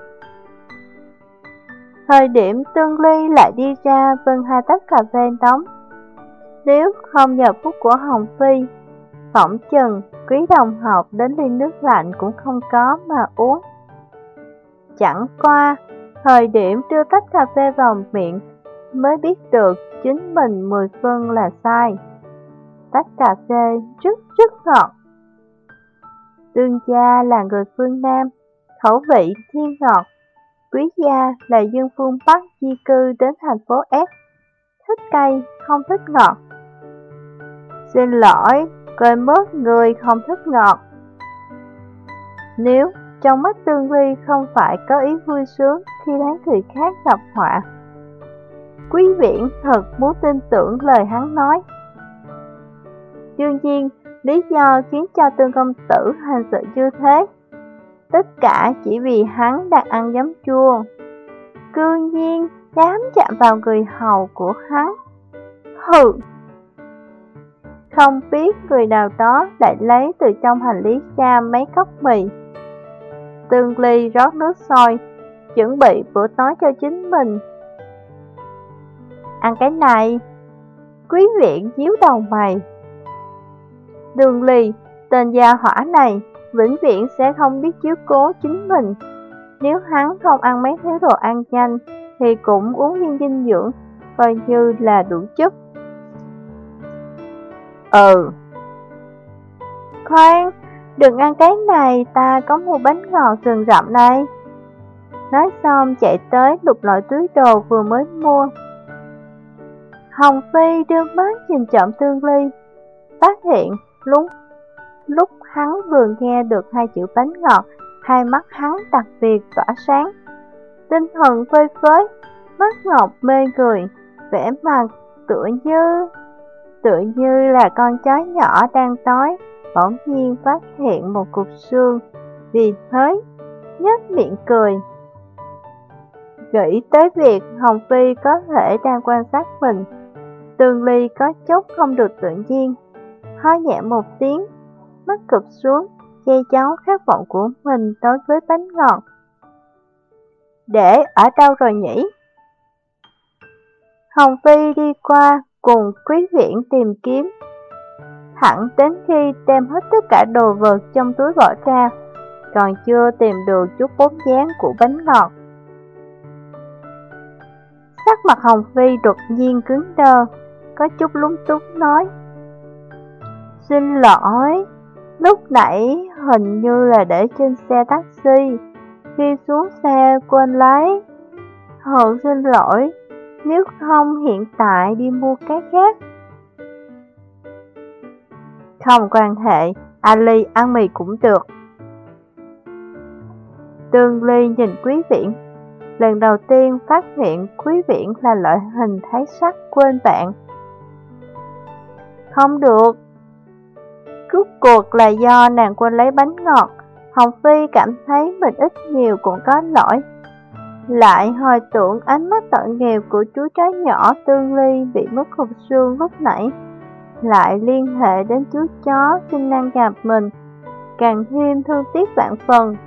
Thời điểm Tương Ly lại đi ra bên hai tách cà phê nóng, nếu không nhờ phút của Hồng Phi, phỏng chừng Quý đồng học đến ly nước lạnh cũng không có mà uống. Chẳng qua, thời điểm đưa tách cà phê vào miệng mới biết được chính mình mười phân là sai. Tách cà phê rất rất ngọt. Tương gia là người phương Nam, khẩu vị thiên ngọt. Quý gia là dân phương Bắc di cư đến thành phố S, thích cay, không thích ngọt. Xin lỗi, coi mất người không thích ngọt. Nếu trong mắt Tương Ly không phải có ý vui sướng khi thấy người khác gặp họa, Quý viện thật muốn tin tưởng lời hắn nói. Đương nhiên, lý do khiến cho Tương công tử hành sự như thế, tất cả chỉ vì hắn đang ăn giấm chua. Cư nhiên dám chạm vào người hầu của hắn. Hừ! Không biết người nào đó lại lấy từ trong hành lý ra mấy cốc mì. Tương Ly rót nước sôi, chuẩn bị bữa tối cho chính mình. Ăn cái này. Quý viện díu đầu mày. Đường Ly, tên gia hỏa này, vĩnh viễn sẽ không biết chiếu cố chính mình. Nếu hắn không ăn mấy thứ đồ ăn nhanh, thì cũng uống viên dinh dưỡng, coi như là đủ chất. Ừ. Khoan, đừng ăn cái này, ta có mua bánh ngọt rừng rậm đây. Nói xong chạy tới lục lọi túi đồ vừa mới mua. Hồng Phi đưa mắt nhìn trộm Tương Ly, phát hiện lúc, lúc hắn vừa nghe được hai chữ bánh ngọt, hai mắt hắn đặc biệt tỏa sáng. Tinh thần phơi phới, mắt ngọc mê người, vẻ mặt tựa như tựa như là con chó nhỏ đang đói, bỗng nhiên phát hiện một cục xương, vì thế nhếch miệng cười. Nghĩ tới việc Hồng Phi có thể đang quan sát mình, Tương Ly có chút không được tự nhiên, ho nhẹ một tiếng, mắt cụp xuống, che giấu khát vọng của mình đối với bánh ngọt. Để ở đâu rồi nhỉ? Hồng Phi đi qua cùng Quý viện tìm kiếm, thẳng đến khi đem hết tất cả đồ vật trong túi bỏ ra, còn chưa tìm được chút bóng dáng của bánh ngọt. Sắc mặt Hồng Phi đột nhiên cứng đơ, có chút lúng túng nói: Xin lỗi, lúc nãy hình như là để trên xe taxi, khi xuống xe quên lấy. Thật xin lỗi, nếu không hiện tại đi mua cái khác. Không quan hệ, Ali ăn mì cũng được. Tương Ly nhìn Quý viện, lần đầu tiên phát hiện Quý viện là loại hình thấy sắc quên bạn. Không được. Rốt cuộc là do nàng quên lấy bánh ngọt, Hồng Phi cảm thấy mình ít nhiều cũng có lỗi. Lại hồi tưởng ánh mắt tội nghiệp của chú chó nhỏ Tương Ly bị mất cục xương lúc nãy, lại liên hệ đến chú chó xin ăn gặp mình, càng thêm thương tiếc vạn phần.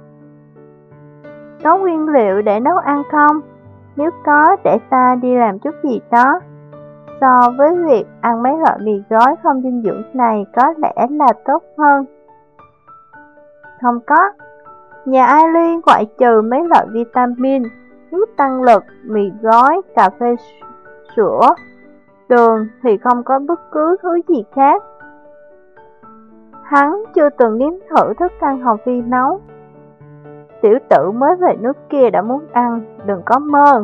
Có nguyên liệu để nấu ăn không? Nếu có, để ta đi làm chút gì đó. So với việc ăn mấy loại mì gói không dinh dưỡng này có lẽ là tốt hơn. Không có. Nhà Ali ngoại trừ mấy loại vitamin, thuốc tăng lực, mì gói, cà phê sữa, đường thì không có bất cứ thứ gì khác. Hắn chưa từng nếm thử thức ăn Hồng Phi nấu. Tiểu tử mới về nước kia đã muốn ăn, đừng có mơ.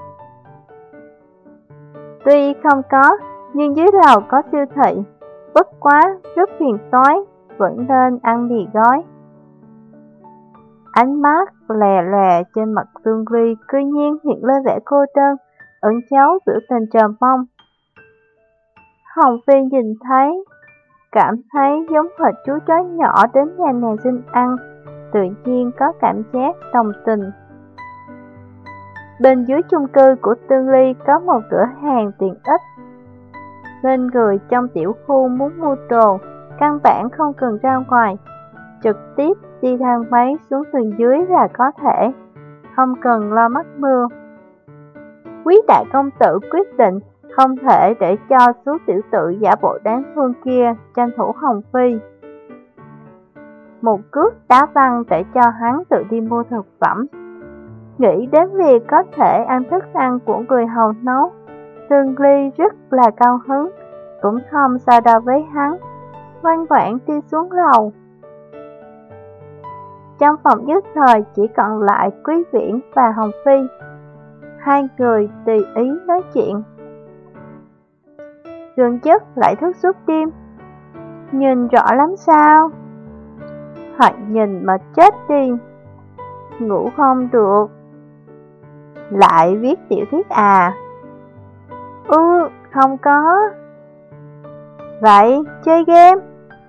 Tuy không có, nhưng dưới lầu có siêu thị, bất quá rất phiền toái, vẫn nên ăn mì gói. Ánh mắt lè lè trên mặt Tương Ly cư nhiên hiện lên vẻ cô đơn, ẩn giấu biểu tình chờ mong. Hồng Phi nhìn thấy, cảm thấy giống hệt chú chó nhỏ đến nhà nàng xin ăn, tự nhiên có cảm giác đồng tình. Bên dưới chung cư của Tương Ly có một cửa hàng tiện ích, nên người trong tiểu khu muốn mua đồ, căn bản không cần ra ngoài, trực tiếp đi thang máy xuống tầng dưới là có thể, không cần lo mắc mưa. Quý đại công tử quyết định không thể để cho số tiểu tử giả bộ đáng thương kia tranh thủ Hồng Phi. Một cước đá văng để cho hắn tự đi mua thực phẩm. Nghĩ đến việc có thể ăn thức ăn của người hầu nấu, Tương Ly rất là cao hứng, cũng không so đo với hắn, ngoan ngoãn đi xuống lầu. Trong phòng nhất thời chỉ còn lại Quý Viễn và Hồng Phi. Hai người tùy ý nói chuyện. Gần chất lại thức suốt đêm. Nhìn rõ lắm sao? Hoặc nhìn mà chết đi. Ngủ không được. Lại viết tiểu thuyết à? Ừ, không có. Vậy, chơi game.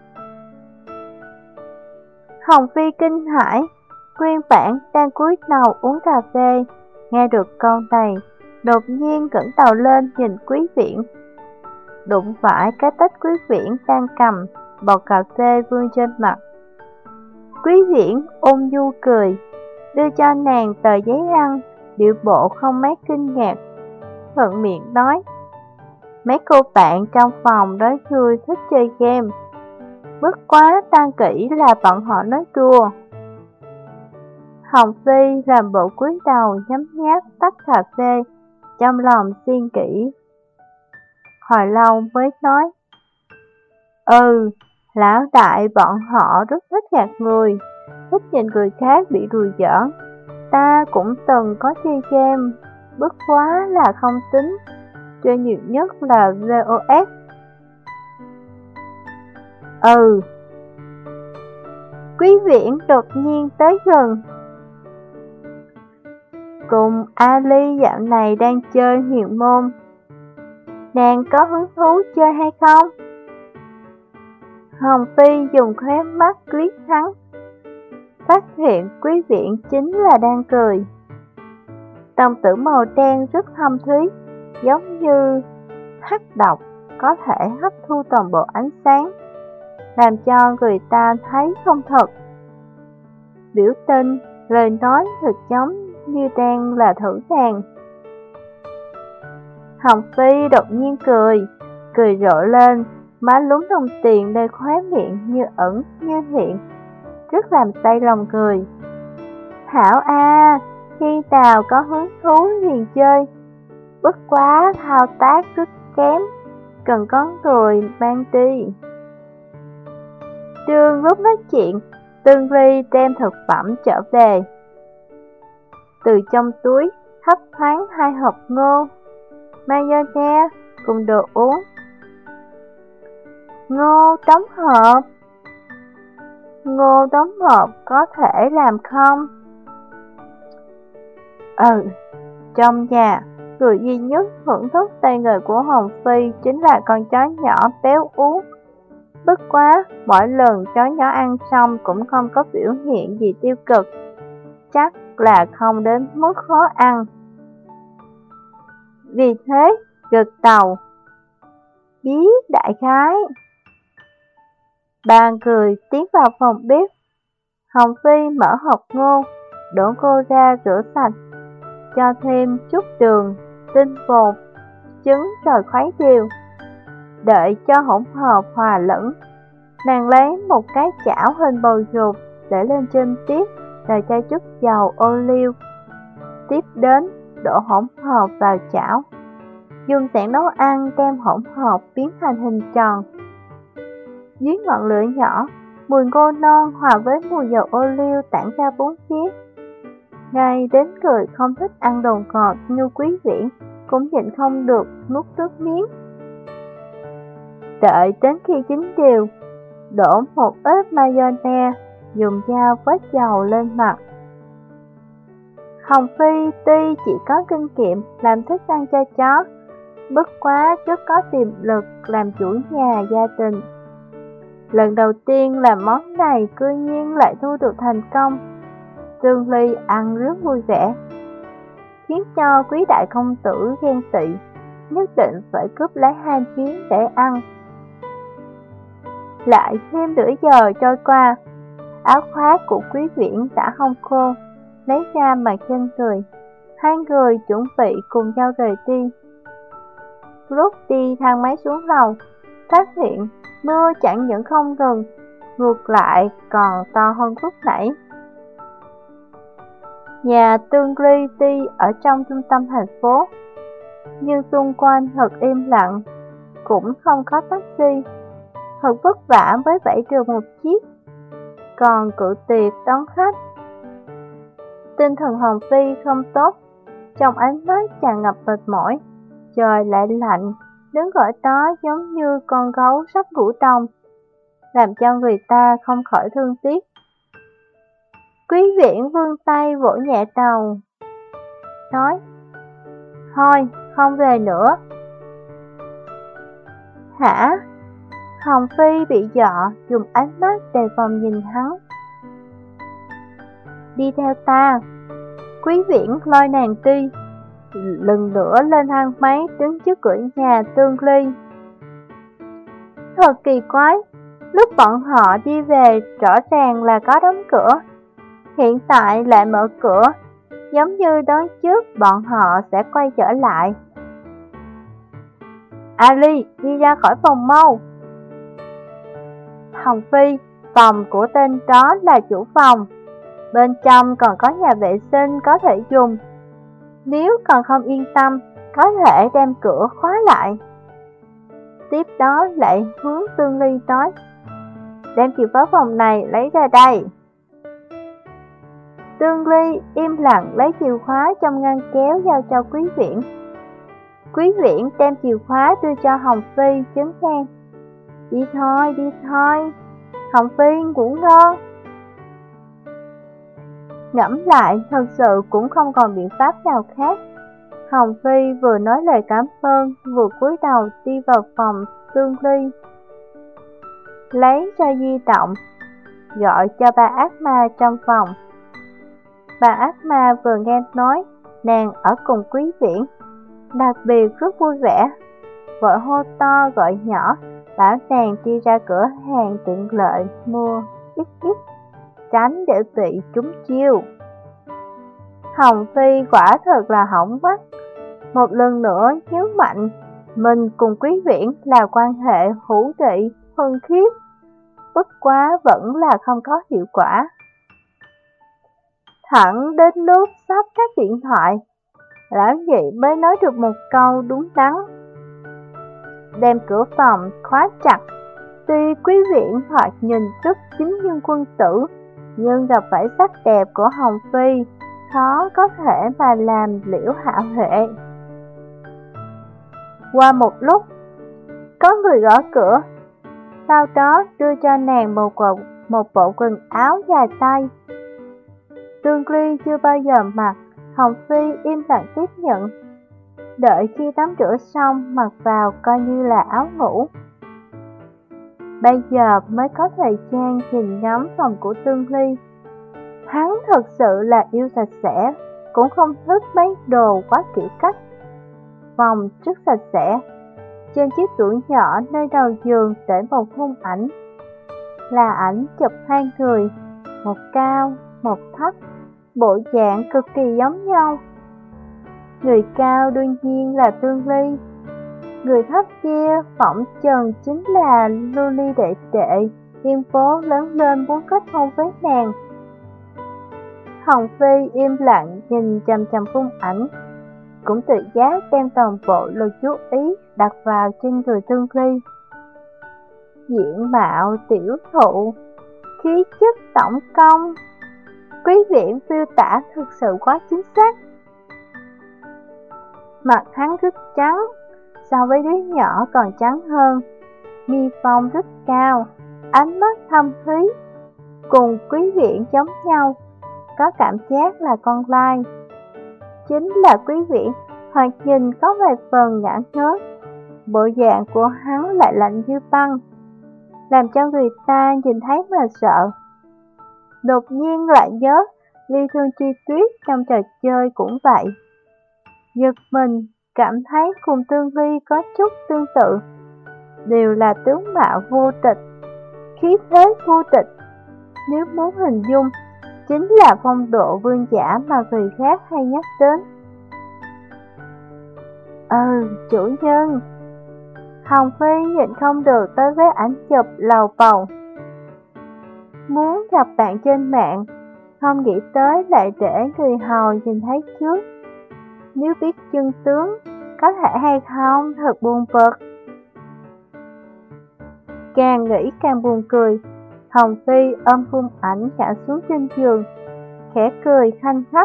Hồng Phi kinh hãi, nguyên bản đang cúi đầu uống cà phê, nghe được câu này, đột nhiên ngẩng đầu lên nhìn Quý Viễn. Đụng phải cái tách Quý Viễn đang cầm, bọt cà phê vương trên mặt. Quý Viễn ôn nhu cười, đưa cho nàng tờ giấy ăn, điệu bộ không mấy kinh ngạc, thuận miệng nói: mấy cô bạn trong phòng nói ngươi thích chơi game, bất quá tan kỹ là bọn họ nói đùa. Hồng Phi làm bộ cúi đầu nhấm nháp tách cà phê, trong lòng suy nghĩ. Hồi lâu mới nói: Ừ, lão đại bọn họ rất thích gạt người, thích nhìn người khác bị đùa giỡn. Ta cũng từng có chơi game, bất quá là không tính, chơi nhiều nhất là vê o ét. Ừ. Quý Viễn đột nhiên tới gần. Cùng Ali dạo này đang chơi huyền môn, nàng có hứng thú chơi hay không? Hồng Phi dùng khóe mắt liếc hắn, phát hiện Quý Viễn chính là đang cười. Đồng tử màu đen rất thâm thúy, giống như hắc độc, có thể hấp thu toàn bộ ánh sáng, làm cho người ta thấy không thật. Biểu tình, lời nói thật giống như đang là thử nàng. Hồng Phi đột nhiên cười, cười rộ lên, má lúm đồng tiền nơi khóe miệng như ẩn như hiện, rất làm say lòng người. Hảo a, khi nào có hứng thú liền chơi, bất quá thao tác rất kém, cần có người mang đi. Trương lúc nói chuyện, Tương Ly đem thực phẩm trở về. Từ trong túi thấp thoáng hai hộp ngô, mayonnaise cùng đồ uống. Ngô đóng hộp. Ngô đóng hộp có thể làm không? Ừ, trong nhà, người duy nhất thưởng thức tay nghề của Hồng Phi chính là con chó nhỏ béo ú. Bất quá, mỗi lần chó nhỏ ăn xong cũng không có biểu hiện gì tiêu cực, chắc là không đến mức khó ăn. Vì thế, gật đầu. Biết đại khái. Ba người tiến vào phòng bếp. Hồng Phi mở hộp ngô, đổ cô ra rửa sạch, cho thêm chút đường, tinh bột, trứng rồi khuấy đều. Đợi cho hỗn hợp hòa lẫn, nàng lấy một cái chảo hình bầu dục để lên trên tiết rồi cho chút dầu ô liu. Tiếp đến đổ hỗn hợp vào chảo, dùng sẻn nấu ăn đem hỗn hợp biến thành hình tròn. Dưới ngọn lửa nhỏ, mùi ngô non hòa với mùi dầu ô liu tản ra bốn phía. Ngay đến người không thích ăn đồ ngọt như Quý Viễn cũng nhịn không được nuốt nước miếng. Đợi đến khi chín đều, đổ một ít mayonnaise, dùng dao vết dầu lên mặt. Hồng Phi tuy chỉ có kinh nghiệm làm thức ăn cho chó, bất quá rất có tiềm lực làm chủ nhà gia đình. Lần đầu tiên làm món này cư nhiên lại thu được thành công. Tương Ly ăn rất vui vẻ, khiến cho Quý đại công tử ghen tị, nhất định phải cướp lấy hai miếng để ăn. Lại thêm nửa giờ trôi qua, áo khoác của Quý Viễn đã hong khô, lấy ra mặc trên người. Hai người chuẩn bị cùng nhau rời đi. Lúc đi thang máy xuống lầu, phát hiện mưa chẳng những không ngừng, ngược lại còn to hơn lúc nãy. Nhà Tương Ly tuy ở trong trung tâm thành phố, nhưng xung quanh thật im lặng, cũng không có taxi. Thật vất vả mới vẫy được một chiếc, còn cự tuyệt đón khách. Tinh thần Hồng Phi không tốt, trong ánh mắt tràn ngập mệt mỏi. Trời lại lạnh, đứng ở đó giống như con gấu sắp ngủ đông, làm cho người ta không khỏi thương tiếc. Quý Viễn vươn tay vỗ nhẹ đầu, nói: "Thôi, không về nữa." "Hả?" Hồng Phi bị dọa, dùng ánh mắt đề phòng nhìn hắn. "Đi theo ta." Quý Viễn lôi nàng đi, lần nữa lên thang máy đứng trước cửa nhà Tương Ly. Thật kỳ quái, lúc bọn họ đi về rõ ràng là có đóng cửa, hiện tại lại mở cửa, giống như đoán trước bọn họ sẽ quay trở lại. "Ali, đi ra khỏi phòng mau." "Hồng Phi, phòng của tên đó là chủ phòng, bên trong còn có nhà vệ sinh có thể dùng. Nếu còn không yên tâm, có thể đem cửa khóa lại." Tiếp đó lại hướng Tương Ly nói: "Đem chìa khóa phòng này lấy ra đây." Tương Ly im lặng lấy chìa khóa trong ngăn kéo giao cho Quý Viễn. Quý Viễn đem chìa khóa đưa cho Hồng Phi, chứng khen: "Đi thôi, đi thôi, Hồng Phi ngủ ngon." Ngẫm lại, thật sự cũng không còn biện pháp nào khác. Hồng Phi vừa nói lời cảm ơn, vừa cúi đầu đi vào phòng Tương Ly, lấy ra di động, gọi cho ba ác ma trong phòng. Bà ác ma vừa nghe nói nàng ở cùng Quý Viễn, đặc biệt rất vui vẻ, vội hô to gọi nhỏ, bảo nàng đi ra cửa hàng tiện lợi mua ít ít, tránh để bị trúng chiêu. Hồng Phi quả thật là hỏng mắt, một lần nữa nhấn mạnh mình cùng Quý Viễn là quan hệ hữu nghị thân thiết, bất quá vẫn là không có hiệu quả. Thẳng đến lúc sắp cắt điện thoại, lão nhị mới nói được một câu đúng đắn: đem cửa phòng khóa chặt. Tuy Quý Viễn thoạt nhìn rất chính nhân quân tử, nhưng gặp phải sắc đẹp của Hồng Phi, khó có thể mà làm liễu hạ huệ. Qua một lúc, có người gõ cửa, sau đó đưa cho nàng một bộ, một bộ quần áo dài tay. Tương Ly chưa bao giờ mặc, Hồng Phi im lặng tiếp nhận. Đợi khi tắm rửa xong mặc vào coi như là áo ngủ. Bây giờ mới có thời gian nhìn ngắm phòng của Tương Ly. Hắn thật sự là yêu sạch sẽ, cũng không thích mấy đồ quá kiểu cách. Phòng rất sạch sẽ, Trên chiếc tủ nhỏ nơi đầu giường để một khung ảnh, là ảnh chụp hai người, một cao, một thấp, bộ dạng cực kỳ giống nhau. Người cao đương nhiên là Tương Ly, người thấp kia phỏng chừng chính là Lưu Ly đệ đệ, Yên Phố lớn lên muốn kết hôn với nàng. Hồng Phi im lặng nhìn chằm chằm khung ảnh, cũng tự giác đem toàn bộ lực chú ý đặt vào trên người Tương Ly. Diện mạo tiểu thụ, khí chất tổng công, quý viện miêu tả thực sự quá chính xác. Mặt hắn rất trắng, so với đứa nhỏ còn trắng hơn, mi phong rất cao, ánh mắt thâm thúy, cùng quý viện giống nhau, có cảm giác là con lai. Chính là quý viện, thoạt nhìn có vài phần ngã ngớt, bộ dạng của hắn lại lạnh như băng, làm cho người ta nhìn thấy mà sợ. Đột nhiên lại nhớ Ly Thương Chi Tuyết trong trò chơi cũng vậy. Giật mình, cảm thấy cùng Tương Ly có chút tương tự, đều là tướng mạo vô địch, khí thế vô địch. Nếu muốn hình dung, chính là phong độ vương giả mà người khác hay nhắc đến. Ừ, chủ nhân. Hồng Phi nhịn không được tới với ảnh chụp lầu bầu. Muốn gặp bạn trên mạng, không nghĩ tới lại để người hầu nhìn thấy trước. Nếu biết chân tướng, có thể hay không thật buồn bực. Càng nghĩ càng buồn cười, Hồng Phi ôm khung ảnh ngã xuống trên giường, khẽ cười khanh khách.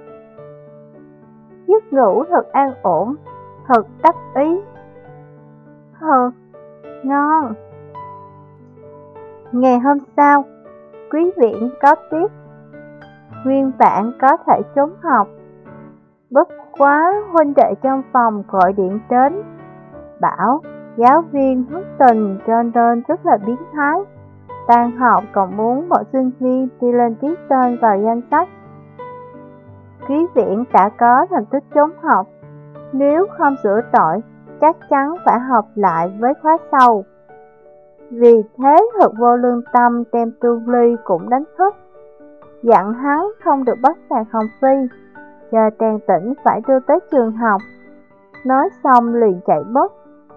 Giấc ngủ thật an ổn, thật đắc ý. Thật ngon. Ngày hôm sau, quý viện có tiết. Nguyên bản có thể trốn học, bất quá huynh đệ trong phòng gọi điện đến, bảo giáo viên thất tình cho nên rất là biến thái. Tan học còn muốn mọi sinh viên đi lên ký tên vào danh sách. Quý viện đã có thành tích trốn học, nếu không sửa tội, chắc chắn phải học lại với khóa sau. Vì thế thật vô lương tâm đem Tương Ly cũng đánh thức, dặn hắn không được bắt nạt Hồng Phi, chờ tràn tỉnh phải đưa tới trường học. Nói xong liền chạy mất.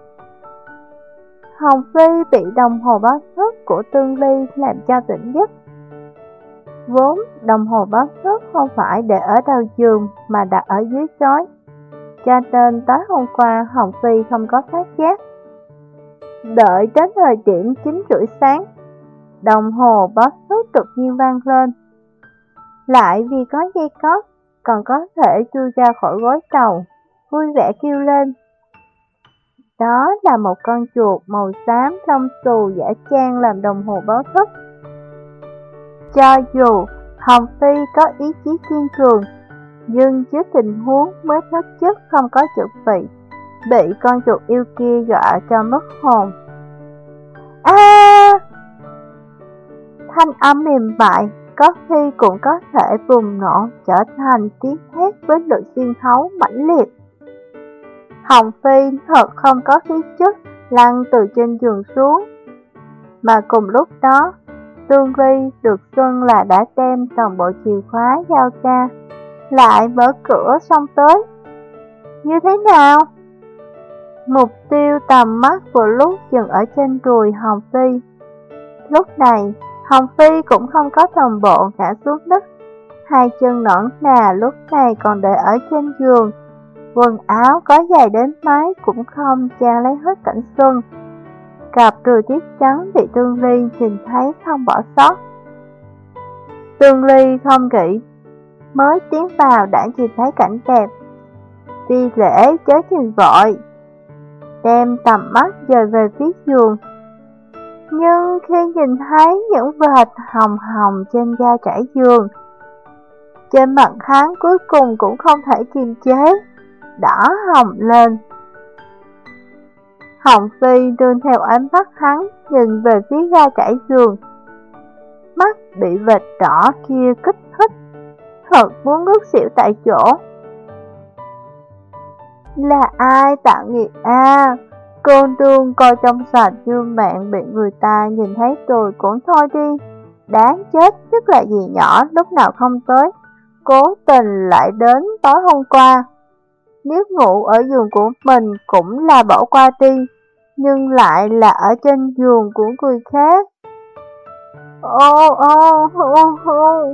Hồng Phi bị đồng hồ báo thức của Tương Ly làm cho tỉnh giấc. Vốn đồng hồ báo thức không phải để ở đầu giường mà đặt ở dưới gối, cho nên tối hôm qua Hồng Phi không có phát giác. Đợi đến thời điểm chín rưỡi sáng, đồng hồ báo thức đột nhiên vang lên. Lại vì có dây cót, còn có thể chui ra khỏi gối đầu, vui vẻ kêu lên. Đó là một con chuột màu xám lông xù giả trang làm đồng hồ báo thức. Cho dù Hồng Phi có ý chí kiên cường, nhưng trước tình huống mới thất chức không có chuẩn bị, bị con chuột yêu kia dọa cho mất hồn. A! À! Thanh âm mềm mại có khi cũng có thể bùng nổ trở thành tiếng hét với lực xuyên thấu mãnh liệt. Hồng Phi thật không có khí chất lăn từ trên giường xuống. Mà cùng lúc đó, Tương Ly được xưng là đã đem toàn bộ chìa khóa giao ra, lại mở cửa xông tới. Như thế nào? Mục tiêu tầm mắt vừa lúc dừng ở trên đùi Hồng Phi. Lúc này, Hồng Phi cũng không có toàn bộ ngã xuống đất. Hai chân nõn nà lúc này còn để ở trên giường. Quần áo có dài đến mấy cũng không che lấy hết cảnh xuân. Cặp đùi tiết trắng bị Tương Ly nhìn thấy không bỏ sót. Tương Ly không nghĩ, mới tiến vào đã nhìn thấy cảnh đẹp. Vì lễ chớ nhìn vội, đem tầm mắt dời về phía giường. Nhưng khi nhìn thấy những vệt hồng hồng trên da trải giường, trên mặt hắn cuối cùng cũng không thể kiềm chế, đỏ hồng lên. Hồng Phi đương theo ánh mắt hắn nhìn về phía ga trải giường. Mắt bị vệt đỏ kia kích thích, thật muốn ngất xỉu tại chỗ. Là ai tạo nghiệp a? À, Cô đương coi trong sạch như mạng bị người ta nhìn thấy rồi cũng thôi đi. Đáng chết, nhất là dì nhỏ lúc nào không tới, cố tình lại đến tối hôm qua. Nếu ngủ ở giường của mình cũng là bỏ qua đi, nhưng lại là ở trên giường của người khác. Ô ô ô ô.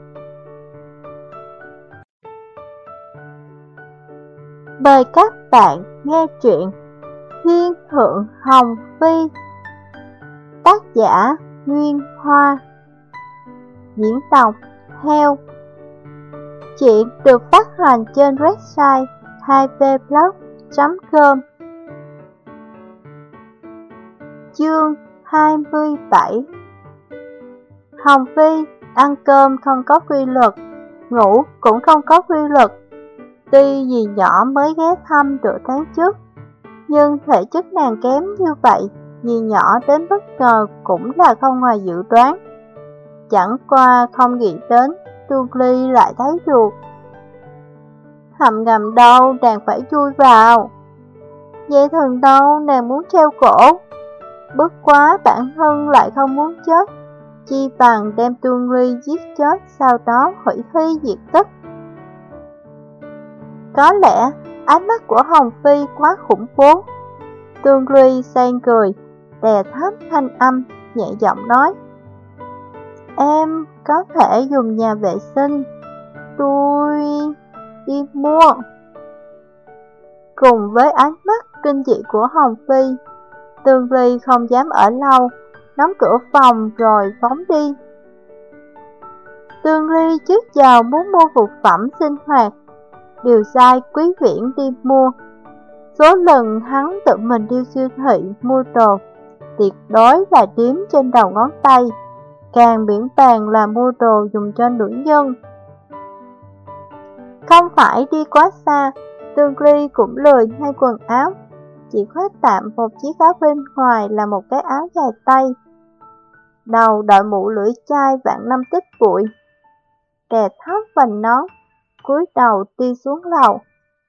Mời các bạn nghe truyện Thiên Thượng Hồng Phi, tác giả Nguyên Hoa, diễn đọc Heo. Chuyện được phát hành trên website hai v blog chấm com. Chương hai mươi bảy. Hồng Phi ăn cơm không có quy luật, ngủ cũng không có quy luật. Tuy dì nhỏ mới ghé thăm nửa tháng trước, nhưng thể chất nàng kém như vậy, dì nhỏ đến bất ngờ cũng là không ngoài dự đoán. Chẳng qua không nghĩ đến, Tương Ly lại thấy ruột. Hầm ngầm đâu, nàng phải chui vào. Dây thừng đâu, nàng muốn treo cổ. Bất quá bản thân lại không muốn chết, chi bằng đem Tương Ly giết chết, sau đó hủy thi diệt tích. Có lẽ ánh mắt của Hồng Phi quá khủng bố. Tương Ly sang cười, đè thấp thanh âm, nhẹ giọng nói: Em có thể dùng nhà vệ sinh, tôi đi mua. Cùng với ánh mắt kinh dị của Hồng Phi, Tương Ly không dám ở lâu, đóng cửa phòng rồi phóng đi. Tương Ly trước giờ muốn mua vật phẩm sinh hoạt, điều sai Quý Viễn đi mua. Số lần hắn tự mình đi siêu thị mua đồ, tuyệt đối là đếm trên đầu ngón tay, càng miễn bàn là mua đồ dùng cho nữ nhân. Không phải đi quá xa, Tương Ly cũng lười thay quần áo, chỉ khoác tạm một chiếc áo bên ngoài là một cái áo dài tay. Đầu đội mũ lưỡi chai vạn năm tích bụi, đè thấp vành nón, cúi đầu đi xuống lầu.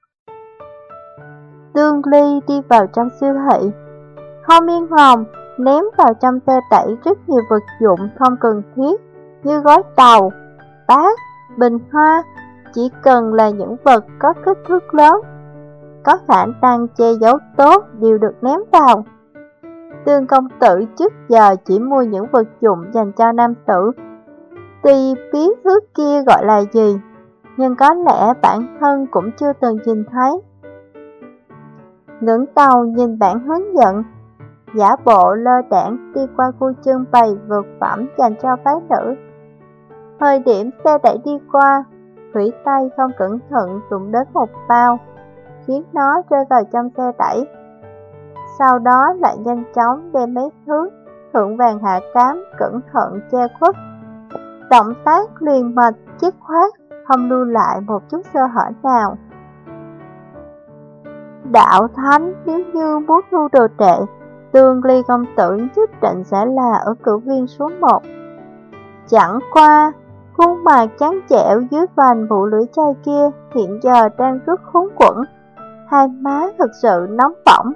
Tương Ly đi vào trong siêu thị, không yên lòng ném vào trong xe đẩy rất nhiều vật dụng không cần thiết như gói tàu, bát, bình hoa, chỉ cần là những vật có kích thước lớn, có khả năng che giấu tốt đều được ném vào. Tương công tử trước giờ chỉ mua những vật dụng dành cho nam tử, tuy biết thứ kia gọi là gì, nhưng có lẽ bản thân cũng chưa từng nhìn thấy. Ngẩng đầu nhìn bản hướng dẫn, giả bộ lơ đãng đi qua khu trưng bày vật phẩm dành cho phái nữ. Thời điểm xe đẩy đi qua, thủy tay không cẩn thận đụng đến một bao, khiến nó rơi vào trong xe đẩy. Sau đó lại nhanh chóng đem mấy thứ thượng vàng hạ cám cẩn thận che khuất. Động tác liền mạch dứt khoát, không lưu lại một chút sơ hở nào. Đạo Thánh nếu như muốn thu đồ tệ, Tương Ly công tử nhất định sẽ là ở cử viên số một. Chẳng qua, khuôn mặt trắng trẻo dưới vành mũ lưỡi chai kia hiện giờ đang rất khốn quẩn, hai má thật sự nóng bỏng.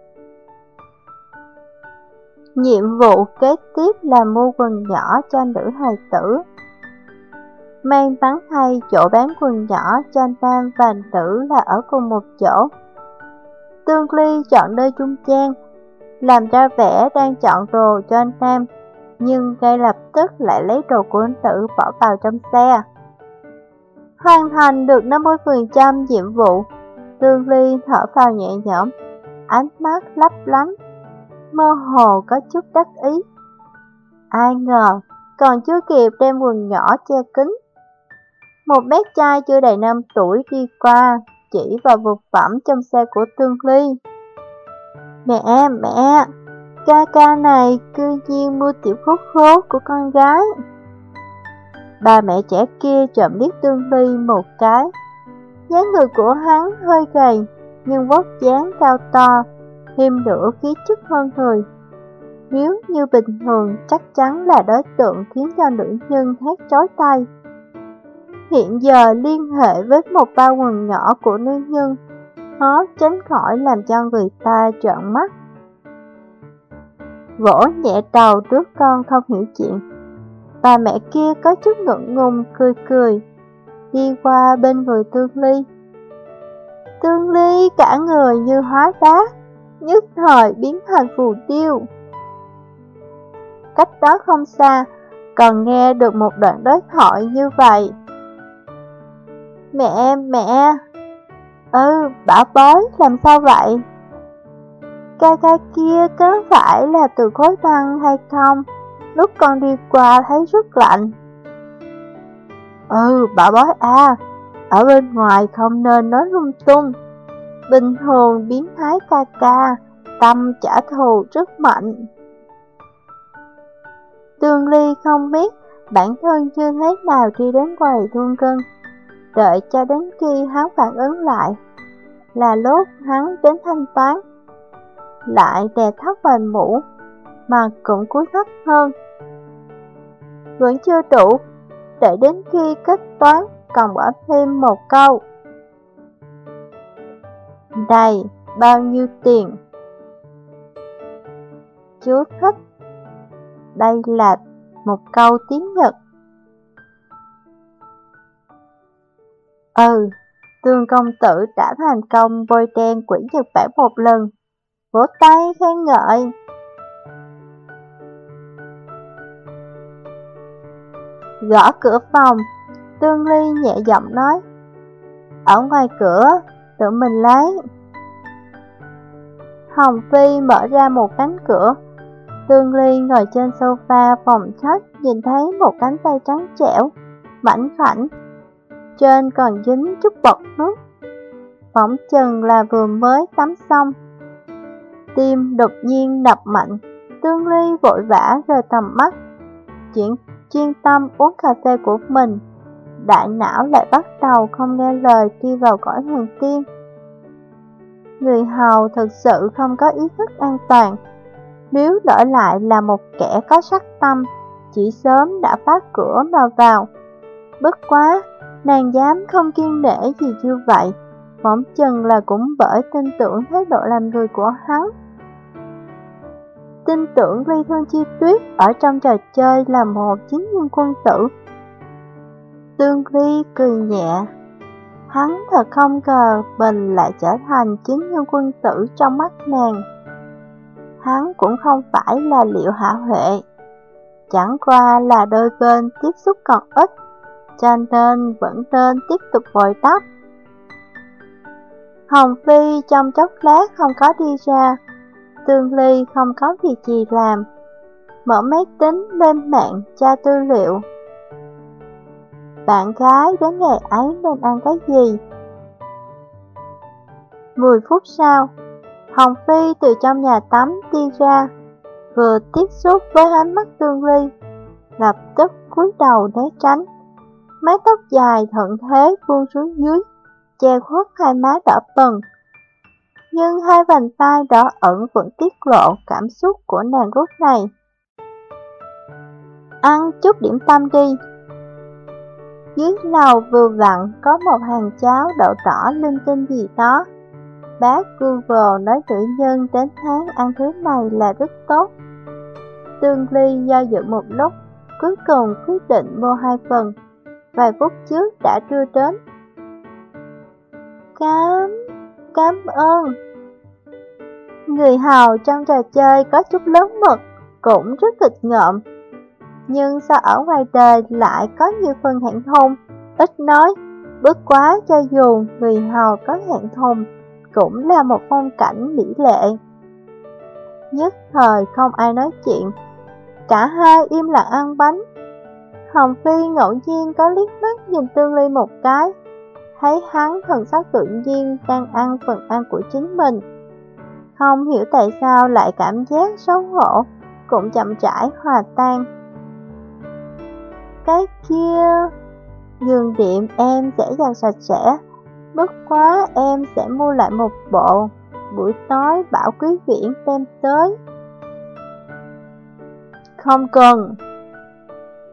Nhiệm vụ kế tiếp là mua quần nhỏ cho nữ hài tử. May mắn thay chỗ bán quần nhỏ cho nam và nữ là ở cùng một chỗ. Tương Ly chọn nơi trung gian, làm ra vẻ đang chọn đồ cho anh nam, nhưng ngay lập tức lại lấy đồ của anh tử bỏ vào trong xe. Hoàn thành được năm mươi phần trăm nhiệm vụ, Tương Ly thở phào nhẹ nhõm, ánh mắt lấp lánh, mơ hồ có chút đắc ý. Ai ngờ, còn chưa kịp đem quần nhỏ che kín, một bé trai chưa đầy năm tuổi đi qua, chỉ vào vật phẩm trong xe của Tương Ly. Mẹ, mẹ, ca ca này cư nhiên mua tiểu khố khố của con gái. Bà mẹ trẻ kia trộm liếc Tương Ly một cái. Dáng người của hắn hơi gầy, nhưng vóc dáng cao to, thêm nữa khí chất hơn người. Nếu như bình thường chắc chắn là đối tượng khiến cho nữ nhân thét chói tai. Hiện giờ liên hệ với một bao quần nhỏ của nữ nhân, khó tránh khỏi làm cho người ta trợn mắt. Vỗ nhẹ đầu đứa con không hiểu chuyện. Bà mẹ kia có chút ngượng ngùng cười cười, đi qua bên người Tương Ly. Tương Ly cả người như hóa đá, nhất thời biến thành phù điêu. Cách đó không xa, còn nghe được một đoạn đối thoại như vậy. Mẹ, mẹ, ừ, bảo bối, làm sao vậy? Ca ca kia có phải là từ khối băng hay không? Lúc con đi qua thấy rất lạnh. Ừ, bảo bối à, ở bên ngoài không nên nói lung tung. Bình thường biến thái ca ca, tâm trả thù rất mạnh. Tương Ly không biết bản thân như thế nào đi đến quầy thu ngân. Đợi cho đến khi hắn phản ứng lại, là lúc hắn đến thanh toán. Lại đè thấp vào mũ, mà cũng cúi thấp hơn. Vẫn chưa đủ, đợi đến khi kết toán còn bỏ thêm một câu. Đây, bao nhiêu tiền? Chú thích. Đây là một câu tiếng Nhật. Ừ, Tương công tử đã thành công bôi đen quỷ Nhật Bản một lần. Vỗ tay khen ngợi. Gõ cửa phòng, Tương Ly nhẹ giọng nói. Ở ngoài cửa, tự mình lấy. Hồng Phi mở ra một cánh cửa. Tương Ly ngồi trên sofa phòng khách, nhìn thấy một cánh tay trắng trẻo, mảnh khảnh. Trên còn dính chút bọt nước, phỏng chừng là vừa mới tắm xong. Tim đột nhiên đập mạnh, Tương Ly vội vã rời tầm mắt, chuyển chuyên tâm uống cà phê của mình. Đại não lại bắt đầu không nghe lời đi vào cõi thần tiên. Người hầu thực sự không có ý thức an toàn. Nếu đổi lại là một kẻ có sắc tâm, chỉ sớm đã phá cửa mà vào. Bất quá, nàng dám không kiêng nể gì như vậy, phỏng chừng là cũng bởi tin tưởng thái độ làm người của hắn. Tin tưởng Ly Thương Chi Tuyết ở trong trò chơi là một chính nhân quân tử. Tương Ly cười nhẹ. Hắn thật không ngờ mình lại trở thành chính nhân quân tử trong mắt nàng. Hắn cũng không phải là Liệu Hạ Huệ, chẳng qua là đôi bên tiếp xúc còn ít, cho nên vẫn nên tiếp tục bồi đắp. Hồng Phi trong chốc lát không có đi ra. Tương Ly không có việc gì làm, mở máy tính lên mạng tra tư liệu. Bạn gái đến ngày ấy nên ăn cái gì? Mười phút sau, Hồng Phi từ trong nhà tắm đi ra, vừa tiếp xúc với ánh mắt Tương Ly, lập tức cúi đầu né tránh. Mái tóc dài thuận thế buông xuống dưới, che khuất hai má đỏ bừng. Nhưng hai vành tay đỏ ẩn vẫn tiết lộ cảm xúc của nàng lúc này. Ăn chút điểm tâm đi. Dưới lầu vừa vặn có một hàng cháo đậu đỏ linh tinh gì đó. Bác Google nói nữ nhân đến tháng ăn thứ này là rất tốt. Tương Ly do dự một lúc, cuối cùng quyết định mua hai phần. Vài phút trước đã đưa đến. Cám, cảm ơn. Người hầu trong trò chơi có chút lớn mật, cũng rất nghịch ngợm. Nhưng sao ở ngoài đời lại có nhiều phần hẹn thùng, ít nói. Bất quá cho dù người hầu có hẹn thùng, cũng là một phong cảnh mỹ lệ. Nhất thời không ai nói chuyện, cả hai im lặng ăn bánh. Hồng Phi ngẫu nhiên có liếc mắt nhìn Tương Ly một cái, thấy hắn thần sắc tự nhiên đang ăn phần ăn của chính mình. Không hiểu tại sao lại cảm giác xấu hổ, cũng chậm rãi hòa tan. Cái kia, giường đệm em sẽ giặt sạch sẽ, bất quá em sẽ mua lại một bộ, buổi tối bảo quý viễn đem tới. Không cần.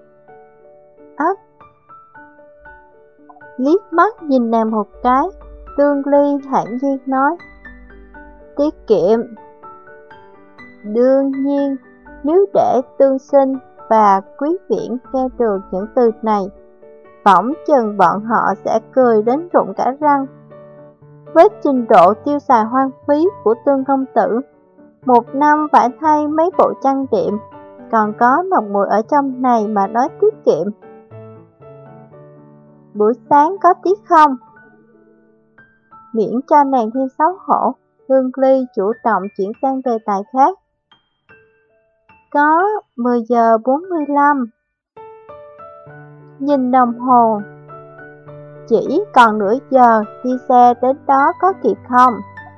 Ấp liếc mắt nhìn nàng một cái, Tương Ly thản nhiên nói, tiết kiệm. Đương nhiên, nếu để Tương Sinh và Quý Viễn nghe được những từ này, phỏng chừng bọn họ sẽ cười đến rụng cả răng. Với trình độ tiêu xài hoang phí của Tương công tử, một năm phải thay mấy bộ trang điểm, còn có một mùi ở trong này mà nói tiết kiệm. Buổi sáng có tiết không? Miễn cho nàng thêm xấu hổ, Tương Ly chủ động chuyển sang đề tài khác. Có, mười giờ bốn mươi lăm. Nhìn đồng hồ, chỉ còn nửa giờ, đi xe đến đó có kịp không?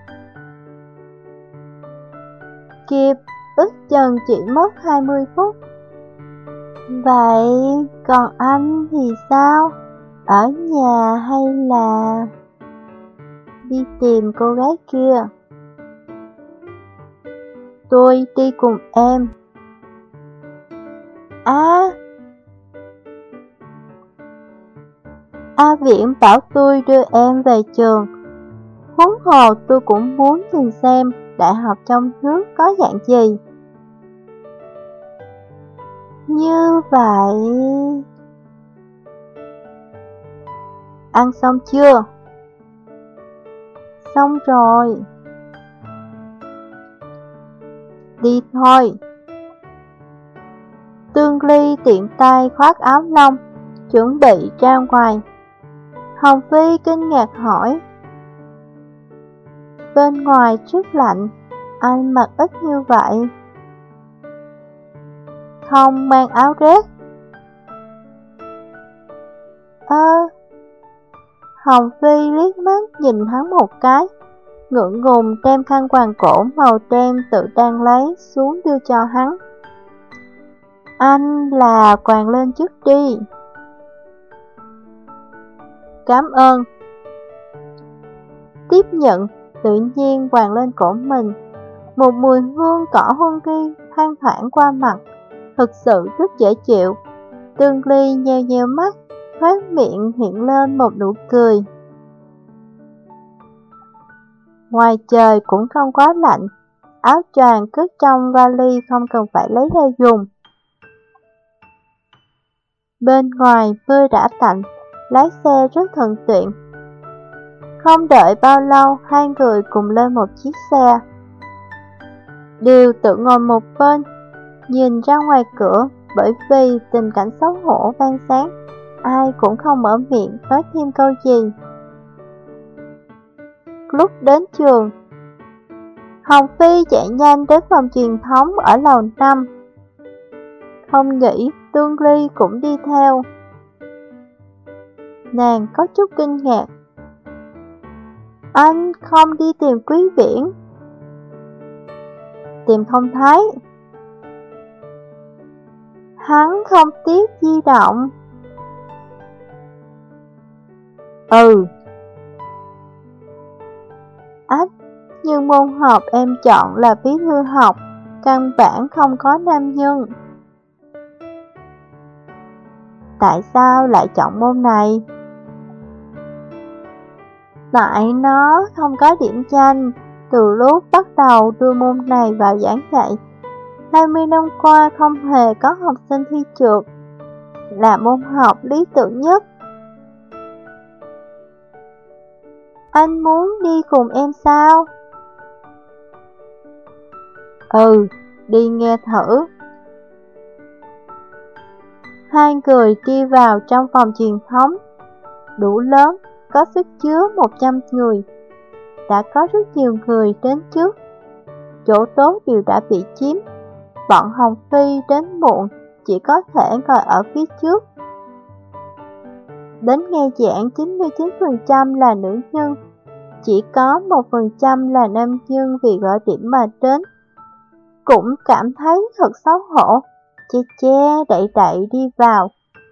Kịp, ước chừng chỉ mất hai mươi phút. Vậy còn anh thì sao? Ở nhà hay là đi tìm cô gái kia? Tôi đi cùng em. À, A Viễn bảo tôi đưa em về trường. Huống hồ tôi cũng muốn nhìn xem đại học trong nước có dạng gì. Như vậy... Ăn xong chưa? Xong rồi. Đi thôi. Tương Ly tiện tay khoác áo lông, chuẩn bị ra ngoài. Hồng Phi kinh ngạc hỏi, bên ngoài rất lạnh, anh mặc ít như vậy? Không mang áo rét. Ơ, Hồng Phi liếc mắt nhìn hắn một cái, ngượng ngùng đem khăn quàng cổ màu đen tự đang lấy xuống đưa cho hắn. Anh là quàng lên trước đi. Cảm ơn. Tiếp nhận, tự nhiên quàng lên cổ mình. Một mùi hương cỏ hương nghi thoang thoảng qua mặt, thực sự rất dễ chịu. Tương Ly nheo nheo mắt, khóe miệng hiện lên một nụ cười. Ngoài trời cũng không quá lạnh, áo choàng cất trong vali không cần phải lấy ra dùng. Bên ngoài mưa đã tạnh, lái xe rất thuận tiện. Không đợi bao lâu, hai người cùng lên một chiếc xe. Đều tự ngồi một bên, nhìn ra ngoài cửa, bởi vì tình cảnh xấu hổ ban sáng, ai cũng không mở miệng nói thêm câu gì. Lúc đến trường, Hồng Phi chạy nhanh đến phòng truyền thống ở lầu năm. Không nghĩ Tương Ly cũng đi theo. Nàng có chút kinh ngạc. Anh không đi tìm Quý Viễn? Tìm không thấy. Hắn không tiếc di động. Ừ. Ách, nhưng môn học em chọn là bí thư học, căn bản không có nam nhân. Tại sao lại chọn môn này? Tại nó không có điểm danh. Từ lúc bắt đầu đưa môn này vào giảng dạy, hai mươi năm qua không hề có học sinh thi trượt, là môn học lý tưởng nhất. Anh muốn đi cùng em sao? Ừ, đi nghe thử. Hai người đi vào trong phòng truyền thống, đủ lớn, có sức chứa một trăm người. Đã có rất nhiều người đến trước, chỗ tốt đều đã bị chiếm. Bọn Hồng Phi đến muộn, chỉ có thể ngồi ở phía trước. Đến nghe giảng chín mươi chín phần trăm là nữ nhân, chỉ có một phần trăm là nam nhân vì gõ điểm mà đến. Cũng cảm thấy thật xấu hổ, che che đậy đậy đi vào.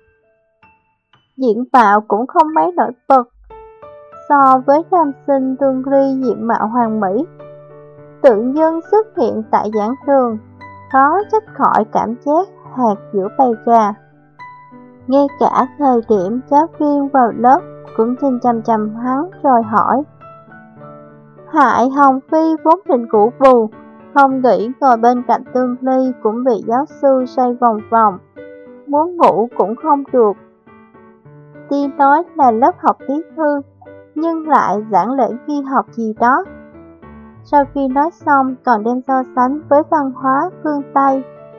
Diện mạo cũng không mấy nổi bật. So với nam sinh Tương Ly diện mạo hoàn mỹ, tự nhiên xuất hiện tại giảng đường, khó tránh khỏi cảm giác hạt giữa bầy gà. Ngay cả thời điểm giáo viên vào lớp cũng nhìn chằm chằm hắn rồi hỏi. Hại Hồng Phi vốn định ngủ bù, không nghĩ ngồi bên cạnh Tương Ly cũng bị giáo sư xoay vòng vòng, muốn ngủ cũng không được. Tuy nói là lớp học bí thư, nhưng lại giảng lễ ghi học gì đó. Sau khi nói xong còn đem so sánh với văn hóa phương Tây.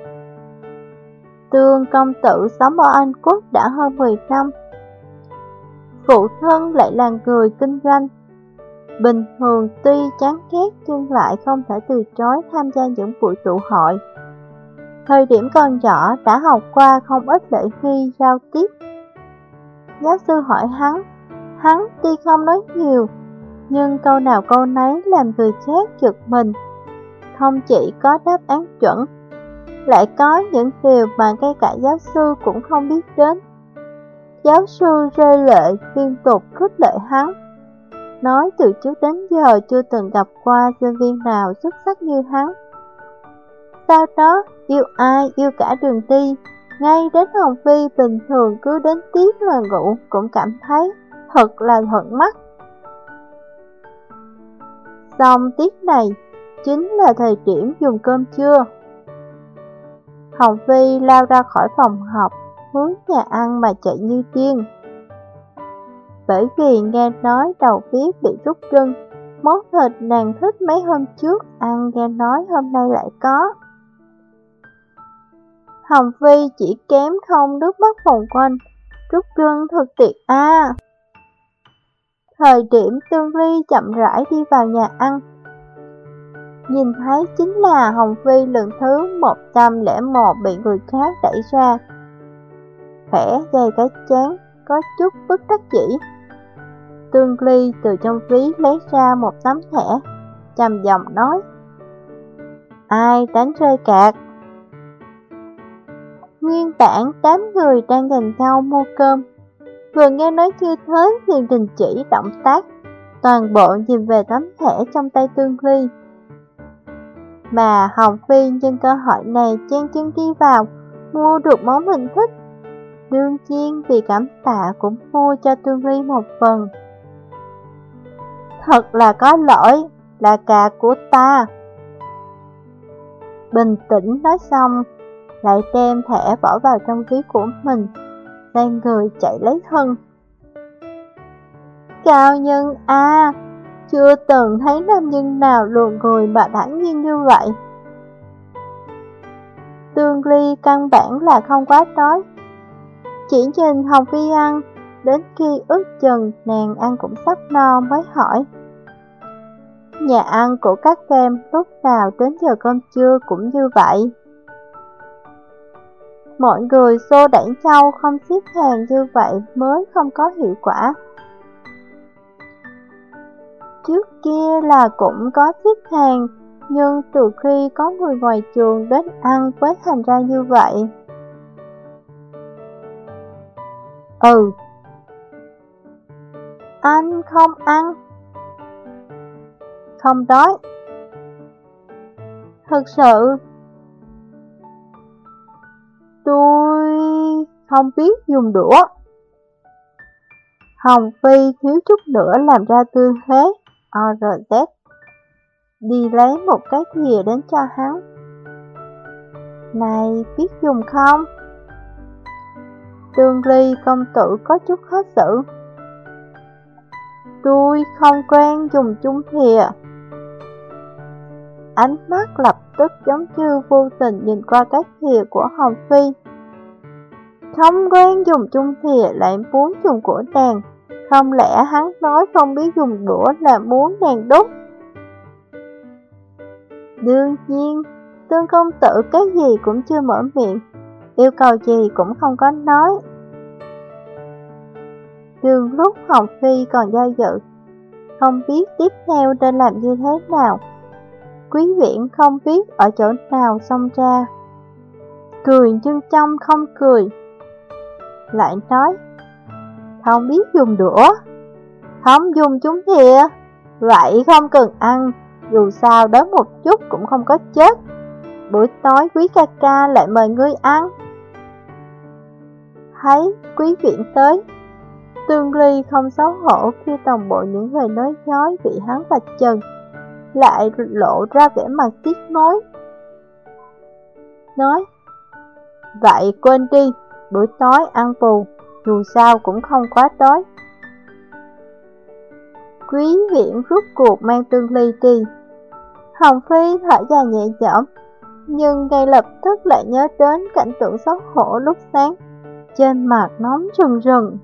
Tương công tử sống ở Anh Quốc đã hơn mười năm. Phụ thân lại là người kinh doanh. Bình thường tuy chán ghét nhưng lại không thể từ chối tham gia những buổi tụ hội. Thời điểm còn nhỏ đã học qua không ít lễ nghi giao tiếp. Giáo sư hỏi hắn, hắn tuy không nói nhiều, nhưng câu nào câu nấy làm người khác giật mình. Không chỉ có đáp án chuẩn, lại có những điều mà ngay cả giáo sư cũng không biết đến. Giáo sư rơi lệ liên tục khích lệ hắn, nói từ trước đến giờ chưa từng gặp qua sinh viên nào xuất sắc như hắn. Sau đó, yêu ai yêu cả đường đi, ngay đến Hồng Phi bình thường cứ đến tiết là ngủ cũng cảm thấy thật là thuận mắt. Xong tiết này, chính là thời điểm dùng cơm trưa. Hồng Phi lao ra khỏi phòng học, hướng nhà ăn mà chạy như điên. Bởi vì nghe nói đầu bếp bị rút gân, món thịt nàng thích mấy hôm trước ăn nghe nói hôm nay lại có. Hồng Phi chỉ kém không nước mắt vòng quanh, rút gân thật tuyệt a. Thời điểm Tương Ly chậm rãi đi vào nhà ăn, nhìn thấy chính là Hồng Phi lần thứ một trăm lẻ một bị người khác đẩy ra. Khẽ dây cái chán, có chút bất đắc dĩ. Tương Ly từ trong ví lấy ra một tấm thẻ, trầm giọng nói: Ai đánh rơi cạc? Nguyên bản tám người đang giành nhau mua cơm, vừa nghe nói như thế liền đình chỉ động tác, toàn bộ nhìn về tấm thẻ trong tay Tương Ly. Mà Hồng Phi nhân cơ hội này chen chân đi vào, mua được món mình thích. Đương nhiên vì cảm tạ cũng mua cho Tương Ly một phần. Thật là có lỗi, là cà của ta. Bình tĩnh nói xong, lại đem thẻ bỏ vào trong ví của mình, xoay người chạy lấy thân. Cao nhân a, chưa từng thấy nam nhân nào luồn người mà thẳng nhiên như vậy. Tương Ly căn bản là không quá đói, chỉ nhìn Hồng Phi ăn, đến khi ước chừng nàng ăn cũng sắp no mới hỏi: Nhà ăn của các em lúc nào đến giờ cơm trưa cũng như vậy? Mọi người xô đẩy nhau không xếp hàng như vậy mới không có hiệu quả. Trước kia là cũng có xếp hàng, nhưng từ khi có người ngoài trường đến ăn mới thành ra như vậy. Ừ. Anh không ăn? Không đói. Thực sự, tôi không biết dùng đũa. Hồng Phi thiếu chút nữa làm ra tư thế o rờ dét, đi lấy một cái thìa đến cho hắn. Này, biết dùng không? Tương Ly công tử có chút khó xử. Tôi không quen dùng chung thìa. Ánh mắt lập tức giống như vô tình nhìn qua cái thìa của Hồng Phi. Không quen dùng chung thìa lại muốn dùng của nàng, không lẽ hắn nói không biết dùng đũa là muốn nàng đút? Đương nhiên, Tương công tử cái gì cũng chưa mở miệng, yêu cầu gì cũng không có nói. Đường lúc Hồng Phi còn do dự, không biết tiếp theo nên làm như thế nào. Quý Viễn không biết ở chỗ nào xông ra, cười nhưng trong không cười, lại nói: Không biết dùng đũa, không dùng chúng thìa, vậy không cần ăn, dù sao đói một chút cũng không có chết. Buổi tối quý ca ca lại mời ngươi ăn. Thấy Quý Viễn tới, Tương Ly không xấu hổ khi toàn bộ những lời nói dối bị hắn vạch trần, lại lộ ra vẻ mặt tiếc nuối. Nói, vậy quên đi, buổi tối ăn bù, dù sao cũng không quá đói. Quý Viễn rút cuộc mang Tương Ly đi. Hồng Phi thở dài nhẹ nhõm, nhưng ngay lập tức lại nhớ đến cảnh tượng xấu hổ lúc sáng, trên mặt nóng rừng rừng.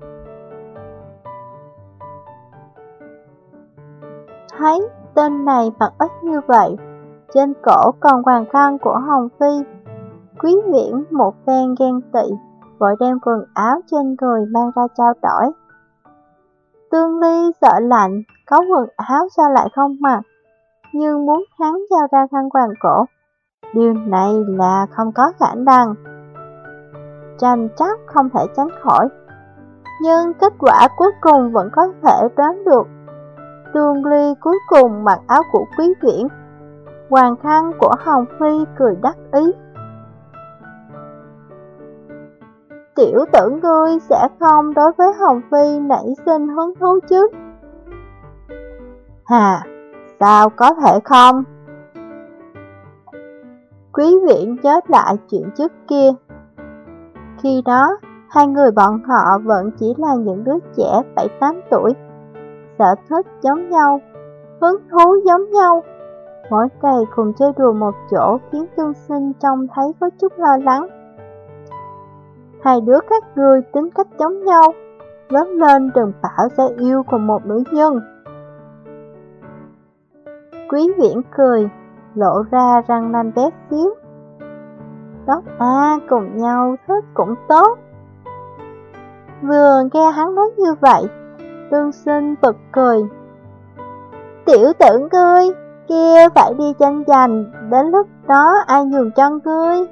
Thấy tên này mặc ít như vậy, trên cổ còn hoàng khăn của Hồng Phi, Quý Viễn một phen ghen tị, vội đem quần áo trên người mang ra trao đổi. Tương Ly sợ lạnh, có quần áo sao lại không mặc, nhưng muốn hắn giao ra khăn quàng cổ, điều này là không có khả năng. Tranh chấp không thể tránh khỏi, nhưng kết quả cuối cùng vẫn có thể đoán được. Tương Ly cuối cùng mặc áo của Quý Viễn, hoàng khăn của Hồng Phi cười đắc ý. Tiểu tử ngươi sẽ không đối với Hồng Phi nảy sinh hứng thú chứ? Hà, sao có thể không? Quý Viễn nhớ lại chuyện trước kia. Khi đó, hai người bọn họ vẫn chỉ là những đứa trẻ bảy tám tuổi, sở thích giống nhau, hứng thú giống nhau. Mỗi ngày cùng chơi đùa một chỗ khiến Tương Sinh trông thấy có chút lo lắng. Hai đứa các ngươi tính cách giống nhau, lớn lên đừng bảo sẽ yêu cùng một nữ nhân. Quý Viễn cười, lộ ra răng nanh bé xíu. Tốt à, cùng nhau thích cũng tốt. Vừa nghe hắn nói như vậy, Tương Sinh bật cười. Tiểu tử ngươi, kia phải đi tranh giành, đến lúc đó ai nhường cho ngươi?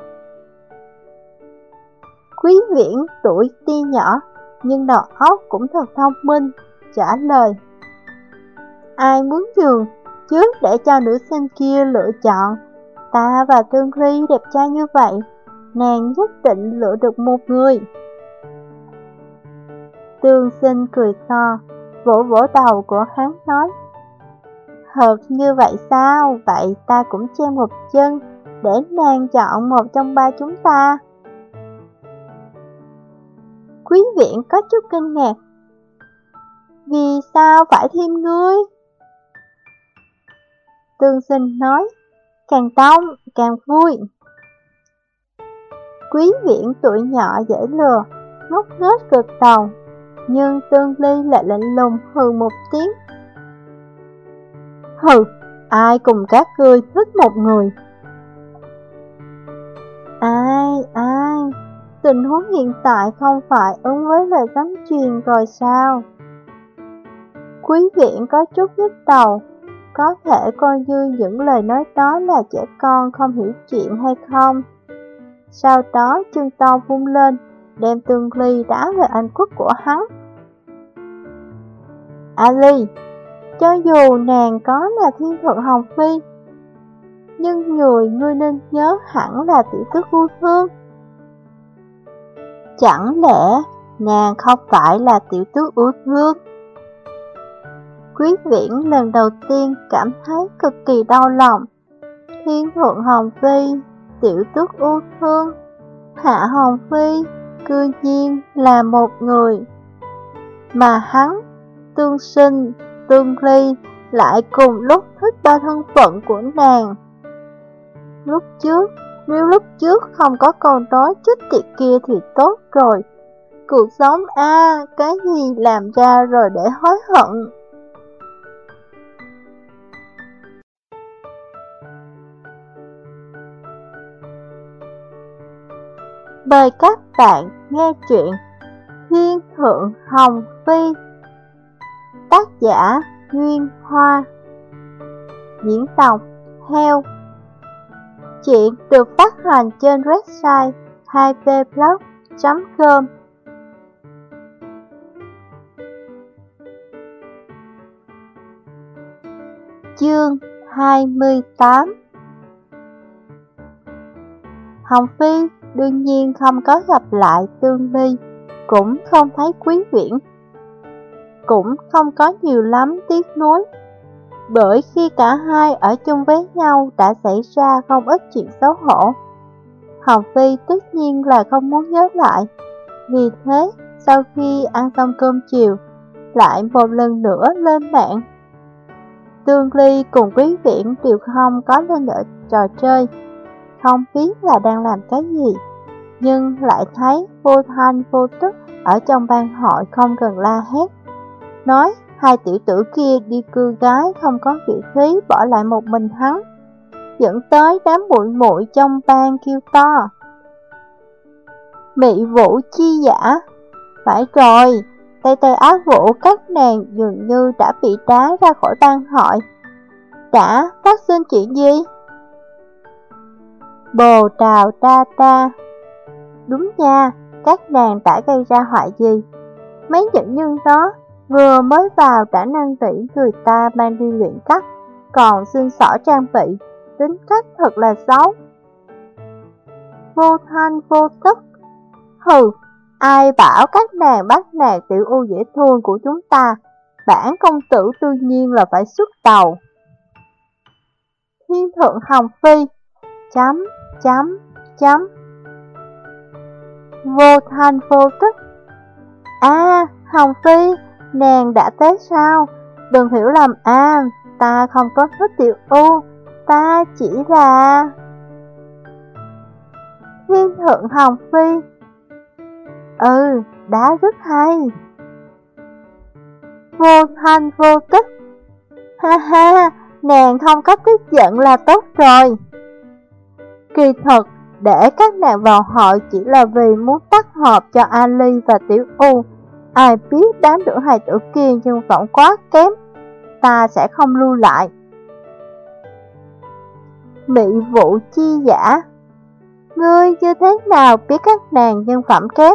Quý Viễn tuổi tuy nhỏ, nhưng đầu óc cũng thật thông minh, trả lời. Ai muốn nhường, trước để cho nữ sinh kia lựa chọn. Ta và Tương Ly đẹp trai như vậy, nàng nhất định lựa được một người. Tương Sinh cười to, vỗ vỗ đầu của hắn nói. Thật như vậy sao? Vậy ta cũng chen một chân, để nàng chọn một trong ba chúng ta. Quý Viễn có chút kinh ngạc. Vì sao phải thêm ngươi? Tương Sinh nói, càng đông càng vui. Quý Viễn tuổi nhỏ dễ lừa, ngốc nghếch gật đầu, nhưng Tương Ly lại lạnh lùng hừ một tiếng. Hừ, ai cùng các ngươi thích một người? Ai, ai, tình huống hiện tại không phải ứng với lời dám truyền rồi sao? Quý Viễn có chút nhức đầu, có thể coi như những lời nói đó là trẻ con không hiểu chuyện hay không. Sau đó chân to vung lên, đem Tương Ly đá về anh quốc của hắn. Ali, cho dù nàng có là thiên thượng Hồng Phi, nhưng người ngươi nên nhớ hẳn là tiểu tước U Thương. Chẳng lẽ nàng không phải là tiểu tước U Thương? Quý Viễn lần đầu tiên cảm thấy cực kỳ đau lòng. Thiên thượng Hồng Phi, tiểu tước U Thương, Hạ Hồng Phi, cư nhiên là một người. Mà hắn, Tương Sinh, Tương Ly lại cùng lúc thích ba thân phận của nàng. Lúc trước, nếu lúc trước không có câu nói chết tiệt kia thì tốt rồi. Cuộc sống a à, cái gì làm ra rồi để hối hận. Mời các bạn nghe truyện Thiên Thượng Hồng Phi, tác giả Nguyên Hoa, diễn đọc Heo. Chuyện được phát hành trên website hai p blog chấm com. Chương hai mươi tám. Hồng Phi đương nhiên không có gặp lại Tương Ly, cũng không thấy Quý Viễn, cũng không có nhiều lắm tiếc nuối, bởi khi cả hai ở chung với nhau đã xảy ra không ít chuyện xấu hổ. Hồng Phi tất nhiên là không muốn nhớ lại, vì thế sau khi ăn xong cơm chiều, lại một lần nữa lên mạng. Tương Ly cùng Quý Viễn đều không có lên ở trò chơi, không biết là đang làm cái gì, nhưng lại thấy vô thanh vô tức ở trong ban hội không cần la hét, nói hai tiểu tử kia đi cưa gái không có nghĩa khí bỏ lại một mình hắn, dẫn tới đám muội muội trong ban kêu to: Mị vũ chi giả! Phải rồi, Tây Tây Á Vũ các nàng dường như đã bị đá ra khỏi ban hội. Đã phát sinh chuyện gì? Bồ Đào Ta Ta. Đúng nha, các nàng đã gây ra họa gì? Mấy nữ nhân đó vừa mới vào đã năn nỉ người ta mang đi luyện cấp, còn xin xỏ trang bị, tính cách thật là xấu. Vô thanh vô tức. Hừ, ai bảo các nàng bắt nạt tiểu u dễ thương của chúng ta, bản công tử đương nhiên là phải xuất đầu. Thiên thượng Hồng Phi. Chấm, chấm, chấm. Vô thanh vô tức. À, Hồng Phi, nàng đã tới sao? Đừng hiểu lầm à, ta không có thích tiểu u, ta chỉ là... Thiên thượng Hồng Phi. Ừ, đã rất hay. Vô thanh vô tức. Ha ha, nàng không có tức giận là tốt rồi. Kỳ thật, để các nàng vào hội chỉ là vì muốn tác hợp cho Ali và Tiểu U. Ai biết đám nữ hài tử kia nhưng vẫn quá kém, ta sẽ không lưu lại. Mị vũ chi giả. Ngươi như thế nào biết các nàng nhân phẩm kém?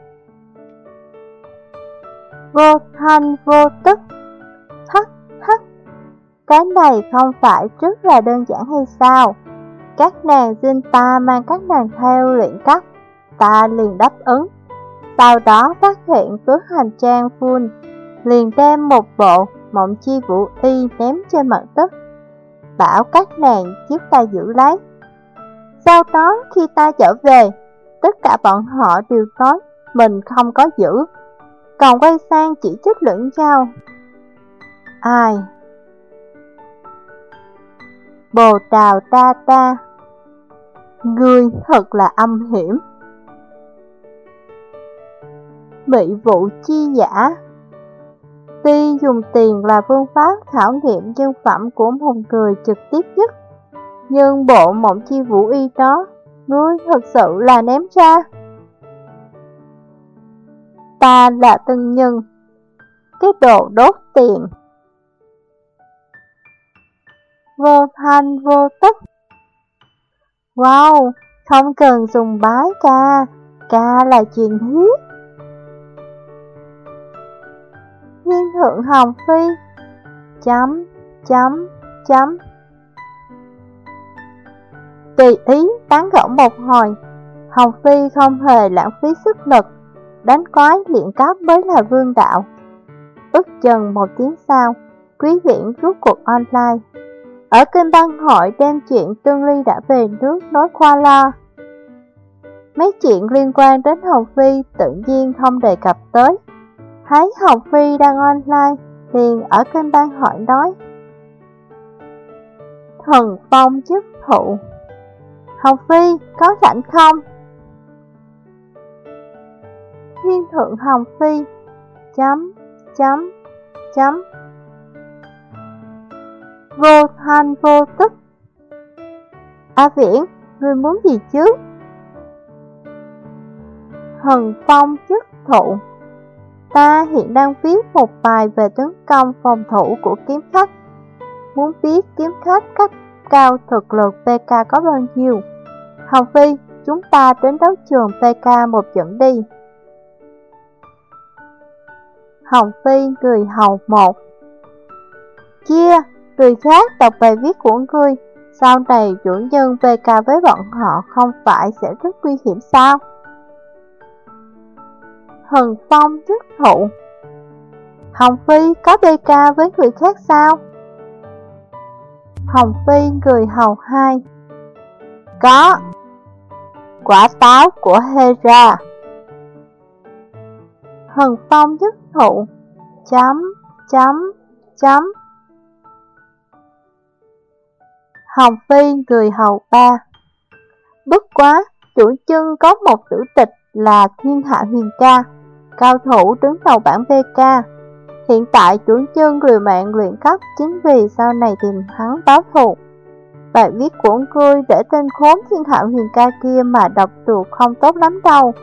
Vô thanh vô tức. Hắc hắc. Cái này không phải rất là đơn giản hay sao? Các nàng xin ta mang các nàng theo luyện cấp, ta liền đáp ứng. Sau đó phát hiện túi hành trang full, liền đem một bộ mộng chi vũ y ném trên mặt đất, bảo các nàng giúp ta giữ lấy. Sau đó khi ta trở về, tất cả bọn họ đều nói mình không có giữ, còn quay sang chỉ trích lẫn nhau. Ai? Bồ Đào Ta Ta. Ngươi thật là âm hiểm. Mị vũ chi giả. Tuy dùng tiền là phương pháp khảo nghiệm nhân phẩm của một người trực tiếp nhất, nhưng bộ mộng chi vũ y đó, ngươi thật sự là ném ra. Ta là tân nhân. Cái đồ đốt tiền. Vô thanh vô tức. Wow, không cần dùng bái ca, ca là truyền thuyết. Thiên thượng Hồng Phi. Chấm, chấm, chấm. Tùy ý tán gẫu một hồi, Hồng Phi không hề lãng phí sức lực, đánh quái luyện cấp mới là vương đạo. Ước chừng một tiếng sau, Quý Viễn rút cuộc online. Ở kênh băng hội đem chuyện Tương Ly đã về nước nói qua lo. Mấy chuyện liên quan đến Hồng Phi tự nhiên không đề cập tới. Thấy Hồng Phi đang online, liền ở kênh băng hội nói: Thần phong chức thụ. Hồng Phi có rảnh không? Thiên thượng Hồng Phi. Chấm, chấm, chấm. Vô thanh vô tức. A Viễn, ngươi muốn gì chứ? Thần phong chức thụ. Ta hiện đang viết một bài về tấn công phòng thủ của kiếm khách. Muốn biết kiếm khách cấp cao thực lực pê ca có bao nhiêu? Hồng Phi, chúng ta đến đấu trường pê ca một trận đi. Hồng Phi cười hầu một. Chia, người khác đọc bài viết của ngươi, sau này chủ nhân pê ca với bọn họ không phải sẽ rất nguy hiểm sao? Thần phong chức thụ. Hồng Phi có bê ca với người khác sao? Hồng Phi người hầu hai. Có. Quả táo của Hera. Hần Phong nhất thụ. Chấm, chấm, chấm. Hồng Phi người hầu ba. Bất quá, chủ trưng có một tử tịch là Thiên Hạ Huyền Ca, cao thủ đứng đầu bảng bê ca. Hiện tại chủ trưng liều mạng luyện cấp chính vì sau này tìm hắn báo thù. Bài viết của ngươi để tên khốn Thiên Hạ Huyền Ca kia mà đọc được không tốt lắm đâu.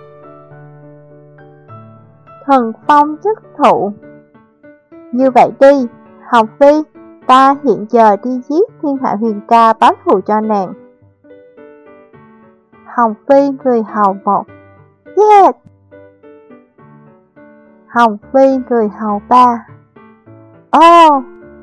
Thần Phong chức thụ. Như vậy đi, Hồng Phi, ta hiện giờ đi giết Thiên Hạ Huyền Ca báo thù cho nàng. Hồng Phi người hầu một. Yes! Hồng Phi người hầu ba. Oh!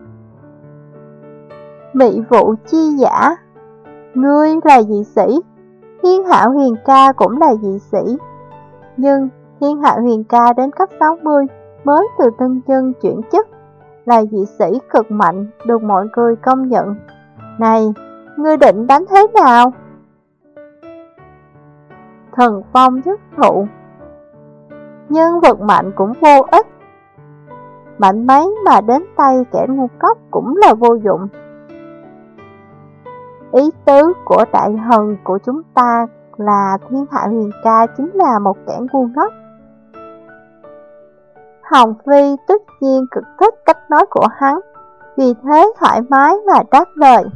Mị vụ chi giả. Ngươi là dị sĩ, Thiên Hạ Huyền Ca cũng là dị sĩ. Nhưng Thiên Hạ Huyền Ca đến cấp sáu mươi mới từ tân nhân chuyển chức, là dị sĩ cực mạnh, được mọi người công nhận. Này, ngươi định đánh thế nào? Thần Phong nhất thụ. Nhân vật mạnh cũng vô ích, mạnh mấy mà đến tay kẻ ngu cốc cũng là vô dụng. Ý tứ của đại hần của chúng ta là Thiên Hạ Huyền Ca chính là một kẻ ngu ngốc. Hồng Phi tất nhiên cực thích cách nói của hắn, vì thế thoải mái mà đáp lời.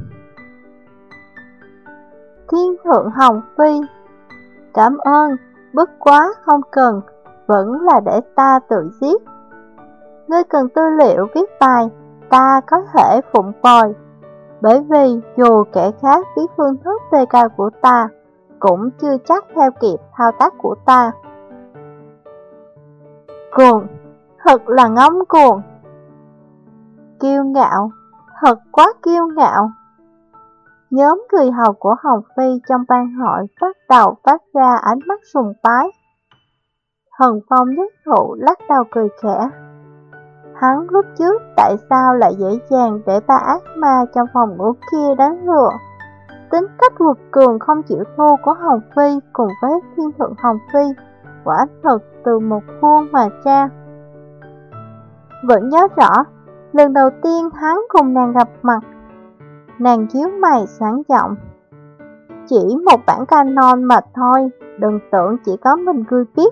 Thiên thượng Hồng Phi, cảm ơn, bất quá không cần, vẫn là để ta tự giết. Ngươi cần tư liệu viết bài, ta có thể phụng bồi, bởi vì dù kẻ khác biết phương thức pê ca của ta, cũng chưa chắc theo kịp thao tác của ta. Cuồng, thật là ngông cuồng. Kiêu ngạo, thật quá kiêu ngạo. Nhóm người hầu của Hồng Phi trong ban hội bắt đầu phát ra ánh mắt sùng bái. Hần Phong nhất thụ lắc đầu cười khẽ. Hắn lúc trước tại sao lại dễ dàng để ba ác ma trong phòng ngủ kia đánh lừa. Tính cách quật cường không chịu thua của Hồng Phi cùng với Thiên thượng Hồng Phi quả thật từ một khuôn mà ra. Vẫn nhớ rõ, lần đầu tiên hắn cùng nàng gặp mặt, nàng nhíu mày sáng giọng. Chỉ một bản canon mà thôi, đừng tưởng chỉ có mình ngươi biết.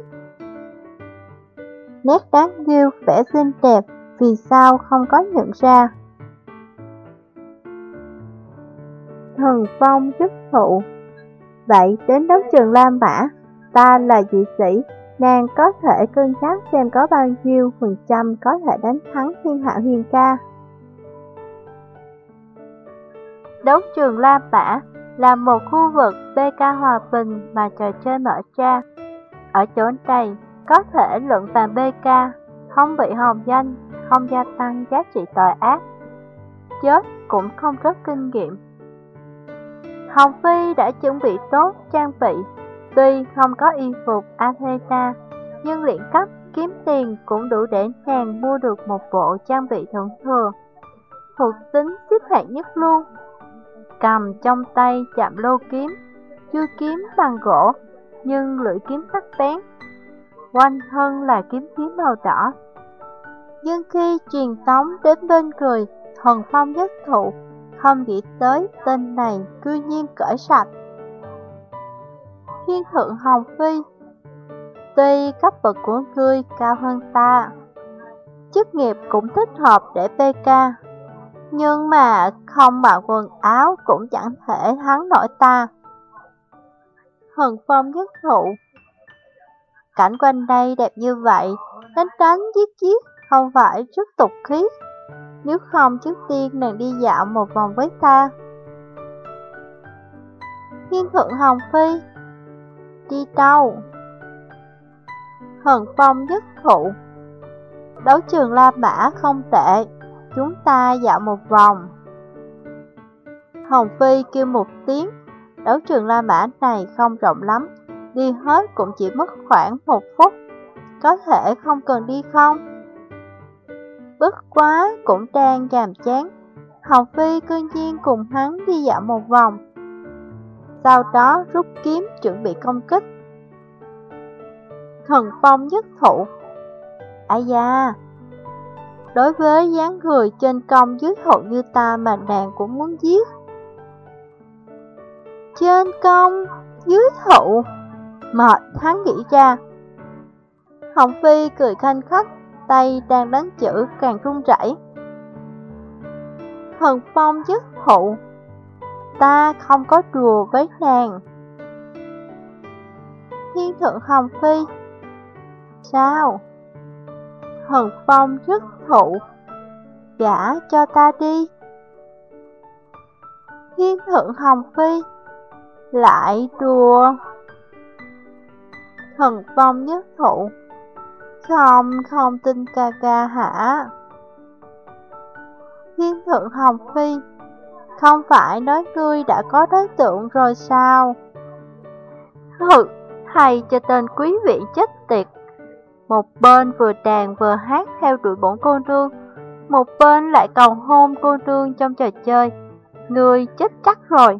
Nét đáng yêu, vẻ xinh đẹp, vì sao không có nhận ra? Thần Phong chức thụ. Vậy đến đấu trường La Mã, ta là dị sĩ, nàng có thể cân nhắc xem có bao nhiêu phần trăm có thể đánh thắng Thiên Hạ Huyền Ca. Đấu trường La Mã là một khu vực pê ca hòa bình mà trò chơi mở ra. Ở chỗ này có thể luận bàn pê ca, không bị hòng danh, không gia tăng giá trị tội ác, chết cũng không rất kinh nghiệm. Hồng Phi đã chuẩn bị tốt trang bị, tuy không có y phục Athena, nhưng luyện cấp kiếm tiền cũng đủ để nàng mua được một bộ trang bị thượng thừa. Thuộc tính xếp hạng nhất luôn. Cầm trong tay chạm lô kiếm, chui kiếm bằng gỗ, nhưng lưỡi kiếm sắc bén. Quanh thân là kiếm khí màu đỏ. Nhưng khi truyền tống đến bên người Thần Phong nhất thụ, không nghĩ tới tên này cư nhiên cởi sạch. Thiên thượng Hồng Phi, tuy cấp bậc của ngươi cao hơn ta, chức nghiệp cũng thích hợp để pê ca, nhưng mà không mặc quần áo cũng chẳng thể thắng nổi ta. Thần Phong nhất thụ, cảnh quanh đây đẹp như vậy, đánh đánh giết giết không phải rất tục khí. Nếu không trước tiên nàng đi dạo một vòng với ta. Thiên thượng Hồng Phi, đi đâu? Thần Phong nhất thụ, đấu trường La Mã không tệ, chúng ta dạo một vòng. Hồng Phi kêu một tiếng, đấu trường La Mã này không rộng lắm, đi hết cũng chỉ mất khoảng một phút, có thể không cần đi không? Bất quá cũng đang nhàm chán, Hồng Phi cư nhiên cùng hắn đi dạo một vòng, sau đó rút kiếm chuẩn bị công kích. Thần phong nhất thụ. Ây da, đối với dáng người trên công dưới thụ như ta mà nàng cũng muốn giết. Trên công, dưới thụ, mệt hắn nghĩ ra. Hồng Phi cười khanh khách, tay đang đánh chữ càng run rẩy. Thần phong nhất thụ, ta không có đùa với nàng. Thiên thượng Hồng Phi. Sao? Thần phong nhất thụ, gả cho ta đi. Thiên thượng Hồng Phi. Lại đùa. Thần phong nhất thụ. Không, không tin ca ca hả? Thiên thượng Hồng Phi. Không phải nói ngươi đã có đối tượng rồi sao? Hừ, hay cho tên quý vị chết tiệt. Một bên vừa đàn vừa hát theo đuổi bổn cô nương, một bên lại cầu hôn cô nương trong trò chơi. Ngươi chết chắc rồi.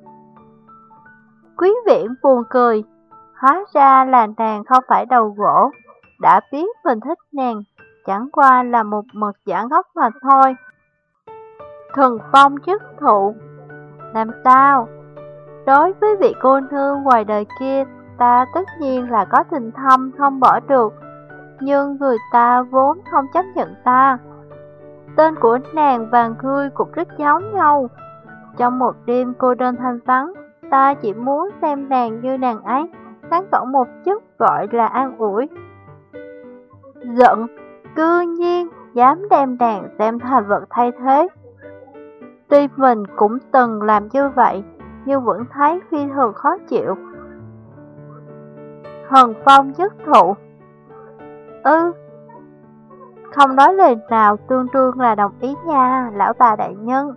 Quý viện buồn cười. Hóa ra là nàng không phải đầu gỗ, đã biết mình thích nàng, chẳng qua là một mực giả ngốc mà thôi. Thần phong chức thụ. Làm sao? Đối với vị cô nương ngoài đời kia, ta tất nhiên là có tình thâm không bỏ được, nhưng người ta vốn không chấp nhận ta. Tên của nàng và ngươi cũng rất giống nhau. Trong một đêm cô đơn thanh vắng, ta chỉ muốn xem nàng như nàng ấy, tán gẫu một chút gọi là an ủi. Giận, cư nhiên dám đem nàng xem thành vật thay thế. Tuy mình cũng từng làm như vậy, nhưng vẫn thấy phi thường khó chịu. Thần phong nhất thụ. Ừ, không nói lời nào, tương đương là đồng ý nha, lão bà đại nhân.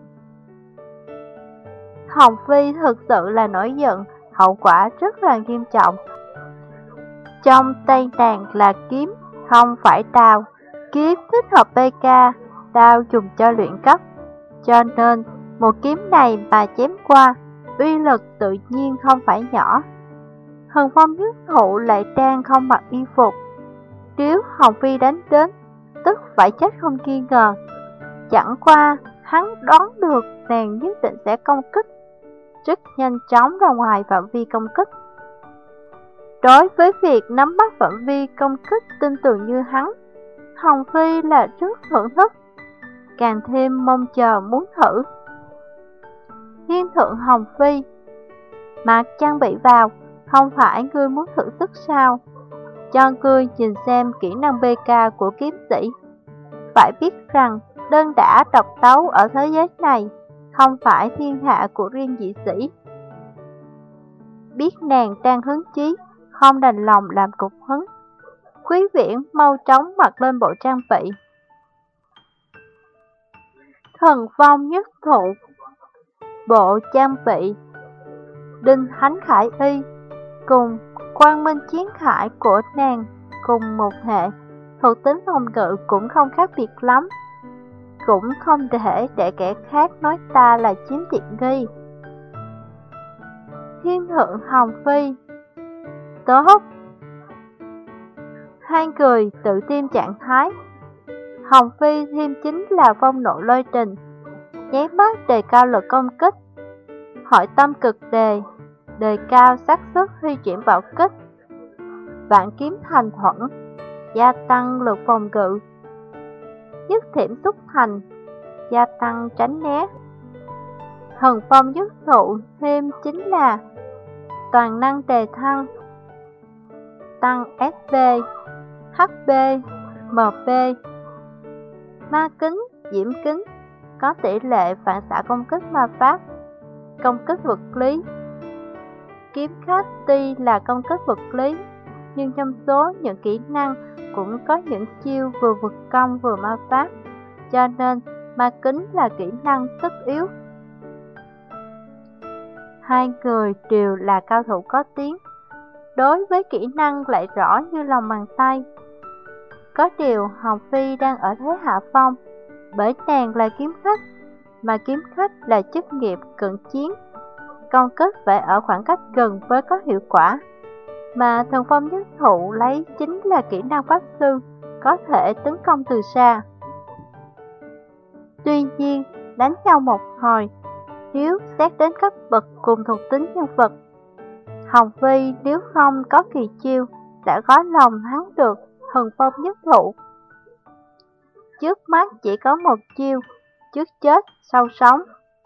Hồng Phi thực sự là nổi giận, hậu quả rất là nghiêm trọng. Trong tay nàng là kiếm, không phải đao. Kiếm thích hợp pê ca, đao dùng cho luyện cấp. Cho nên, một kiếm này mà chém qua, uy lực tự nhiên không phải nhỏ. Thần phong nhất thụ lại đang không mặc y phục. Nếu Hồng Phi đánh đến, tức phải chết không nghi ngờ. Chẳng qua, hắn đoán được nàng nhất định sẽ công kích, rất nhanh chóng ra ngoài phạm vi công kích. Đối với việc nắm bắt phạm vi công kích tin tưởng như hắn, Hồng Phi là rất thưởng thức, càng thêm mong chờ muốn thử. Thiên thượng Hồng Phi. Mặc trang bị vào, không phải ngươi muốn thử sức sao? Cho ngươi nhìn xem kỹ năng pê ca của kiếm sĩ. Phải biết rằng, đơn đả độc đấu ở thế giới này, không phải thiên hạ của riêng dị sĩ. Biết nàng đang hứng chí, không đành lòng làm cục hứng. Quý viễn mau chóng mặc lên bộ trang bị. Thần phong nhất thụ. Bộ trang bị Đinh Thánh Khải Y cùng Quang Minh Chiến Khải của nàng cùng một hệ, thuộc tính phòng ngự cũng không khác biệt lắm. Cũng không thể để kẻ khác nói ta là chiếm tiện nghi. Thiên thượng Hồng Phi. Tốt. Hai người tự tiêm trạng thái. Hồng Phi thêm chính là phong nộ lôi trình, nháy mắt đề cao lực công kích. Hội tâm cực đề, đề cao xác suất huy chuyển bạo kích. Vạn kiếm thành thuẫn, gia tăng lực phòng ngự. Nhất thiểm xúc thành, gia tăng tránh né. Thần phong nhất thụ thêm chính là toàn năng đề thăng, tăng ét pê, hát pê, em pê. Ma kính, diễm kính, có tỷ lệ phản xạ công kích ma pháp, công kích vật lý. Kiếm khách tuy là công kích vật lý, nhưng trong số những kỹ năng cũng có những chiêu vừa vật công vừa ma pháp, cho nên ma kính là kỹ năng tất yếu. Hai người đều là cao thủ có tiếng, đối với kỹ năng lại rõ như lòng bàn tay. Có điều Hồng Phi đang ở thế hạ phong, bởi nàng là kiếm khách, mà kiếm khách là chức nghiệp cận chiến. Công kích phải ở khoảng cách gần mới có hiệu quả, mà thần phong nhất thụ lấy chính là kỹ năng pháp sư, có thể tấn công từ xa. Tuy nhiên, đánh nhau một hồi, nếu xét đến cấp bậc cùng thuộc tính nhân vật, Hồng Phi nếu không có kỳ chiêu đã có lòng thắng được thần phong nhất thụ. Trước mắt chỉ có một chiêu, trước chết sau sống.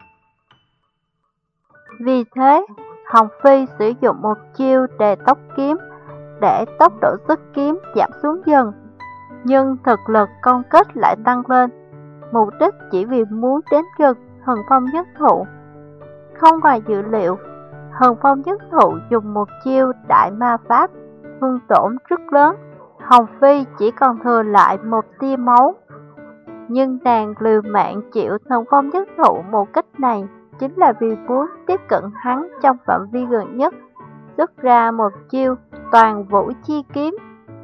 Vì thế, Hồng Phi sử dụng một chiêu đề tốc kiếm để tốc độ xuất kiếm giảm xuống dần, nhưng thực lực công kích lại tăng lên, mục đích chỉ vì muốn đến gần thần phong nhất thụ. Không ngoài dự liệu, thần phong nhất thụ dùng một chiêu đại ma pháp, thương tổn rất lớn. Hồng Phi chỉ còn thừa lại một tia máu, nhưng nàng liều mạng chịu thần phong nhất thụ một kích này chính là vì muốn tiếp cận hắn trong phạm vi gần nhất, xuất ra một chiêu toàn vũ chi kiếm.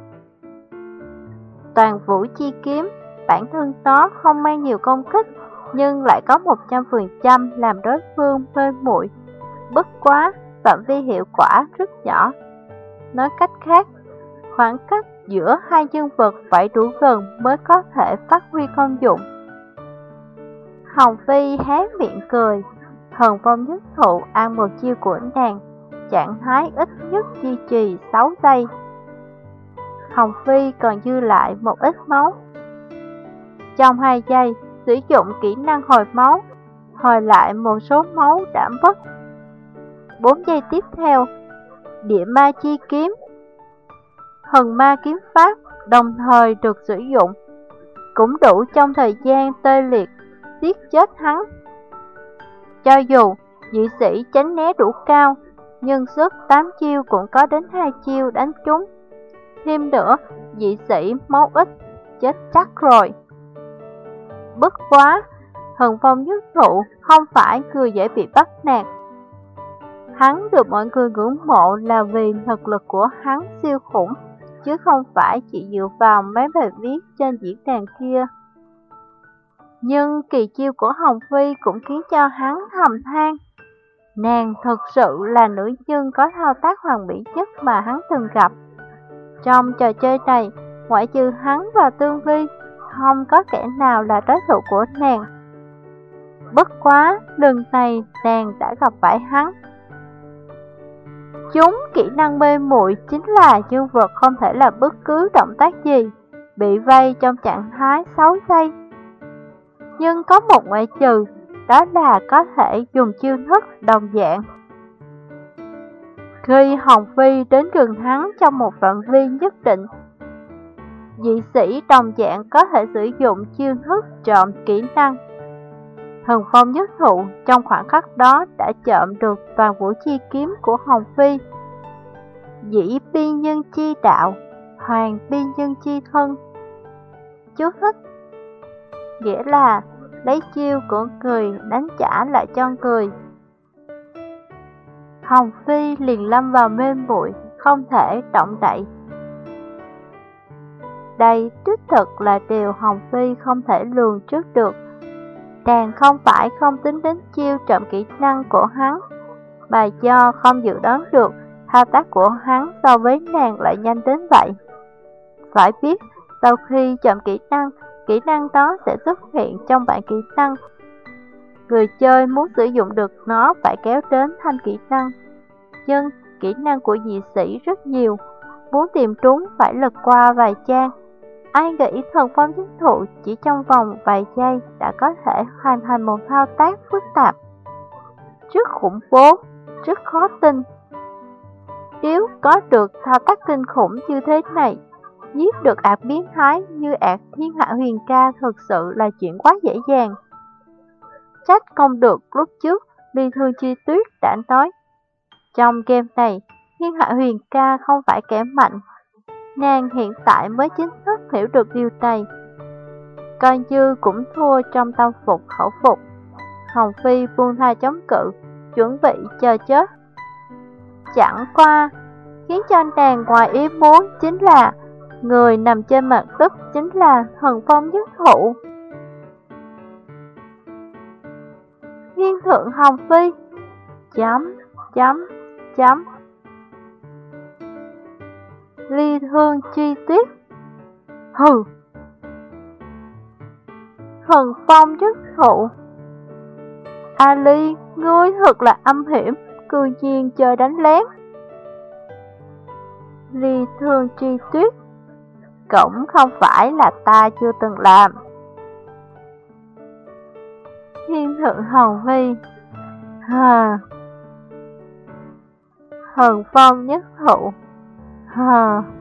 Toàn vũ chi kiếm, bản thân nó không mang nhiều công kích, nhưng lại có một trăm phần trăm làm đối phương mê muội. Bất quá, phạm vi hiệu quả rất nhỏ. Nói cách khác, khoảng cách giữa hai nhân vật phải đủ gần mới có thể phát huy công dụng. Hồng Phi hé miệng cười, thần phong nhất thụ ăn một chiêu của nàng, trạng thái ít nhất duy trì sáu giây. Hồng Phi còn dư lại một ít máu. Trong hai giây, sử dụng kỹ năng hồi máu, hồi lại một số máu đã mất. bốn giây tiếp theo, địa ma chi kiếm, thần ma kiếm pháp đồng thời được sử dụng, cũng đủ trong thời gian tê liệt giết chết hắn. Cho dù dị sĩ tránh né đủ cao, nhưng suất tám chiêu cũng có đến hai chiêu đánh trúng. Thêm nữa, dị sĩ máu ít, chết chắc rồi. Bất quá, thần phong nhất thụ không phải người dễ bị bắt nạt. Hắn được mọi người ngưỡng mộ là vì thực lực của hắn siêu khủng, chứ không phải chỉ dựa vào mấy bài viết trên diễn đàn kia. Nhưng kỳ chiêu của Hồng Phi cũng khiến cho hắn thầm than. Nàng thực sự là nữ nhân có thao tác hoàn mỹ nhất mà hắn từng gặp. Trong trò chơi này, ngoại trừ hắn và Tương Ly, không có kẻ nào là đối thủ của nàng. Bất quá, lần này nàng đã gặp phải hắn. Chúng kỹ năng mê muội chính là nhân vật không thể làm bất cứ động tác gì, bị vây trong trạng thái sáu giây. Nhưng có một ngoại trừ, đó là có thể dùng chiêu thức đồng dạng. Khi Hồng Phi đến gần hắn trong một phạm vi nhất định, dị sĩ đồng dạng có thể sử dụng chiêu thức trộm kỹ năng. Thần phong nhất thụ trong khoảng khắc đó đã trộm được toàn vũ chi kiếm của Hồng Phi. Dĩ biên nhân chi đạo, hoàng biên nhân chi thân. Chú thích, nghĩa là lấy chiêu của người đánh trả lại cho người. Hồng Phi liền lâm vào mê muội, không thể động đậy. Đây đích thực là điều Hồng Phi không thể lường trước được. Nàng không phải không tính đến chiêu trộm kỹ năng của hắn, mà do không dự đoán được thao tác của hắn so với nàng lại nhanh đến vậy. Phải biết, sau khi trộm kỹ năng, kỹ năng đó sẽ xuất hiện trong bảng kỹ năng. Người chơi muốn sử dụng được nó phải kéo đến thanh kỹ năng. Nhưng kỹ năng của dị sĩ rất nhiều, muốn tìm trúng phải lật qua vài trang. Ai nghĩ thần phong nhất thụ chỉ trong vòng vài giây đã có thể hoàn thành một thao tác phức tạp, rất khủng bố, rất khó tin. Nếu có được thao tác kinh khủng như thế này, giết được ạt biến thái như ạt thiên hạ huyền ca thực sự là chuyện quá dễ dàng. Trách không được lúc trước Ly Thương Chi Tuyết đã nói, trong game này thiên hạ huyền ca không phải kẻ mạnh. Nàng hiện tại mới chính thức hiểu được điều này. Coi như cũng thua trong tâm phục khẩu phục. Hồng Phi buông tha chống cự, chuẩn bị chờ chết. Chẳng qua, khiến cho nàng ngoài ý muốn chính là Người nằm trên mặt đất chính là Thần Phong Nhất Thụ. Thiên thượng Hồng Phi. Chấm, chấm, chấm. Ly Thương Chi Tuyết. Hừ. Thần Phong Nhất Thụ. Ali, ngươi thật là âm hiểm, cư nhiên chơi đánh lén. Ly Thương Chi Tuyết. Cũng không phải là ta chưa từng làm. Thiên thượng Hồng Vi. Hờ. Thần Phong Nhất Thụ. Hờ.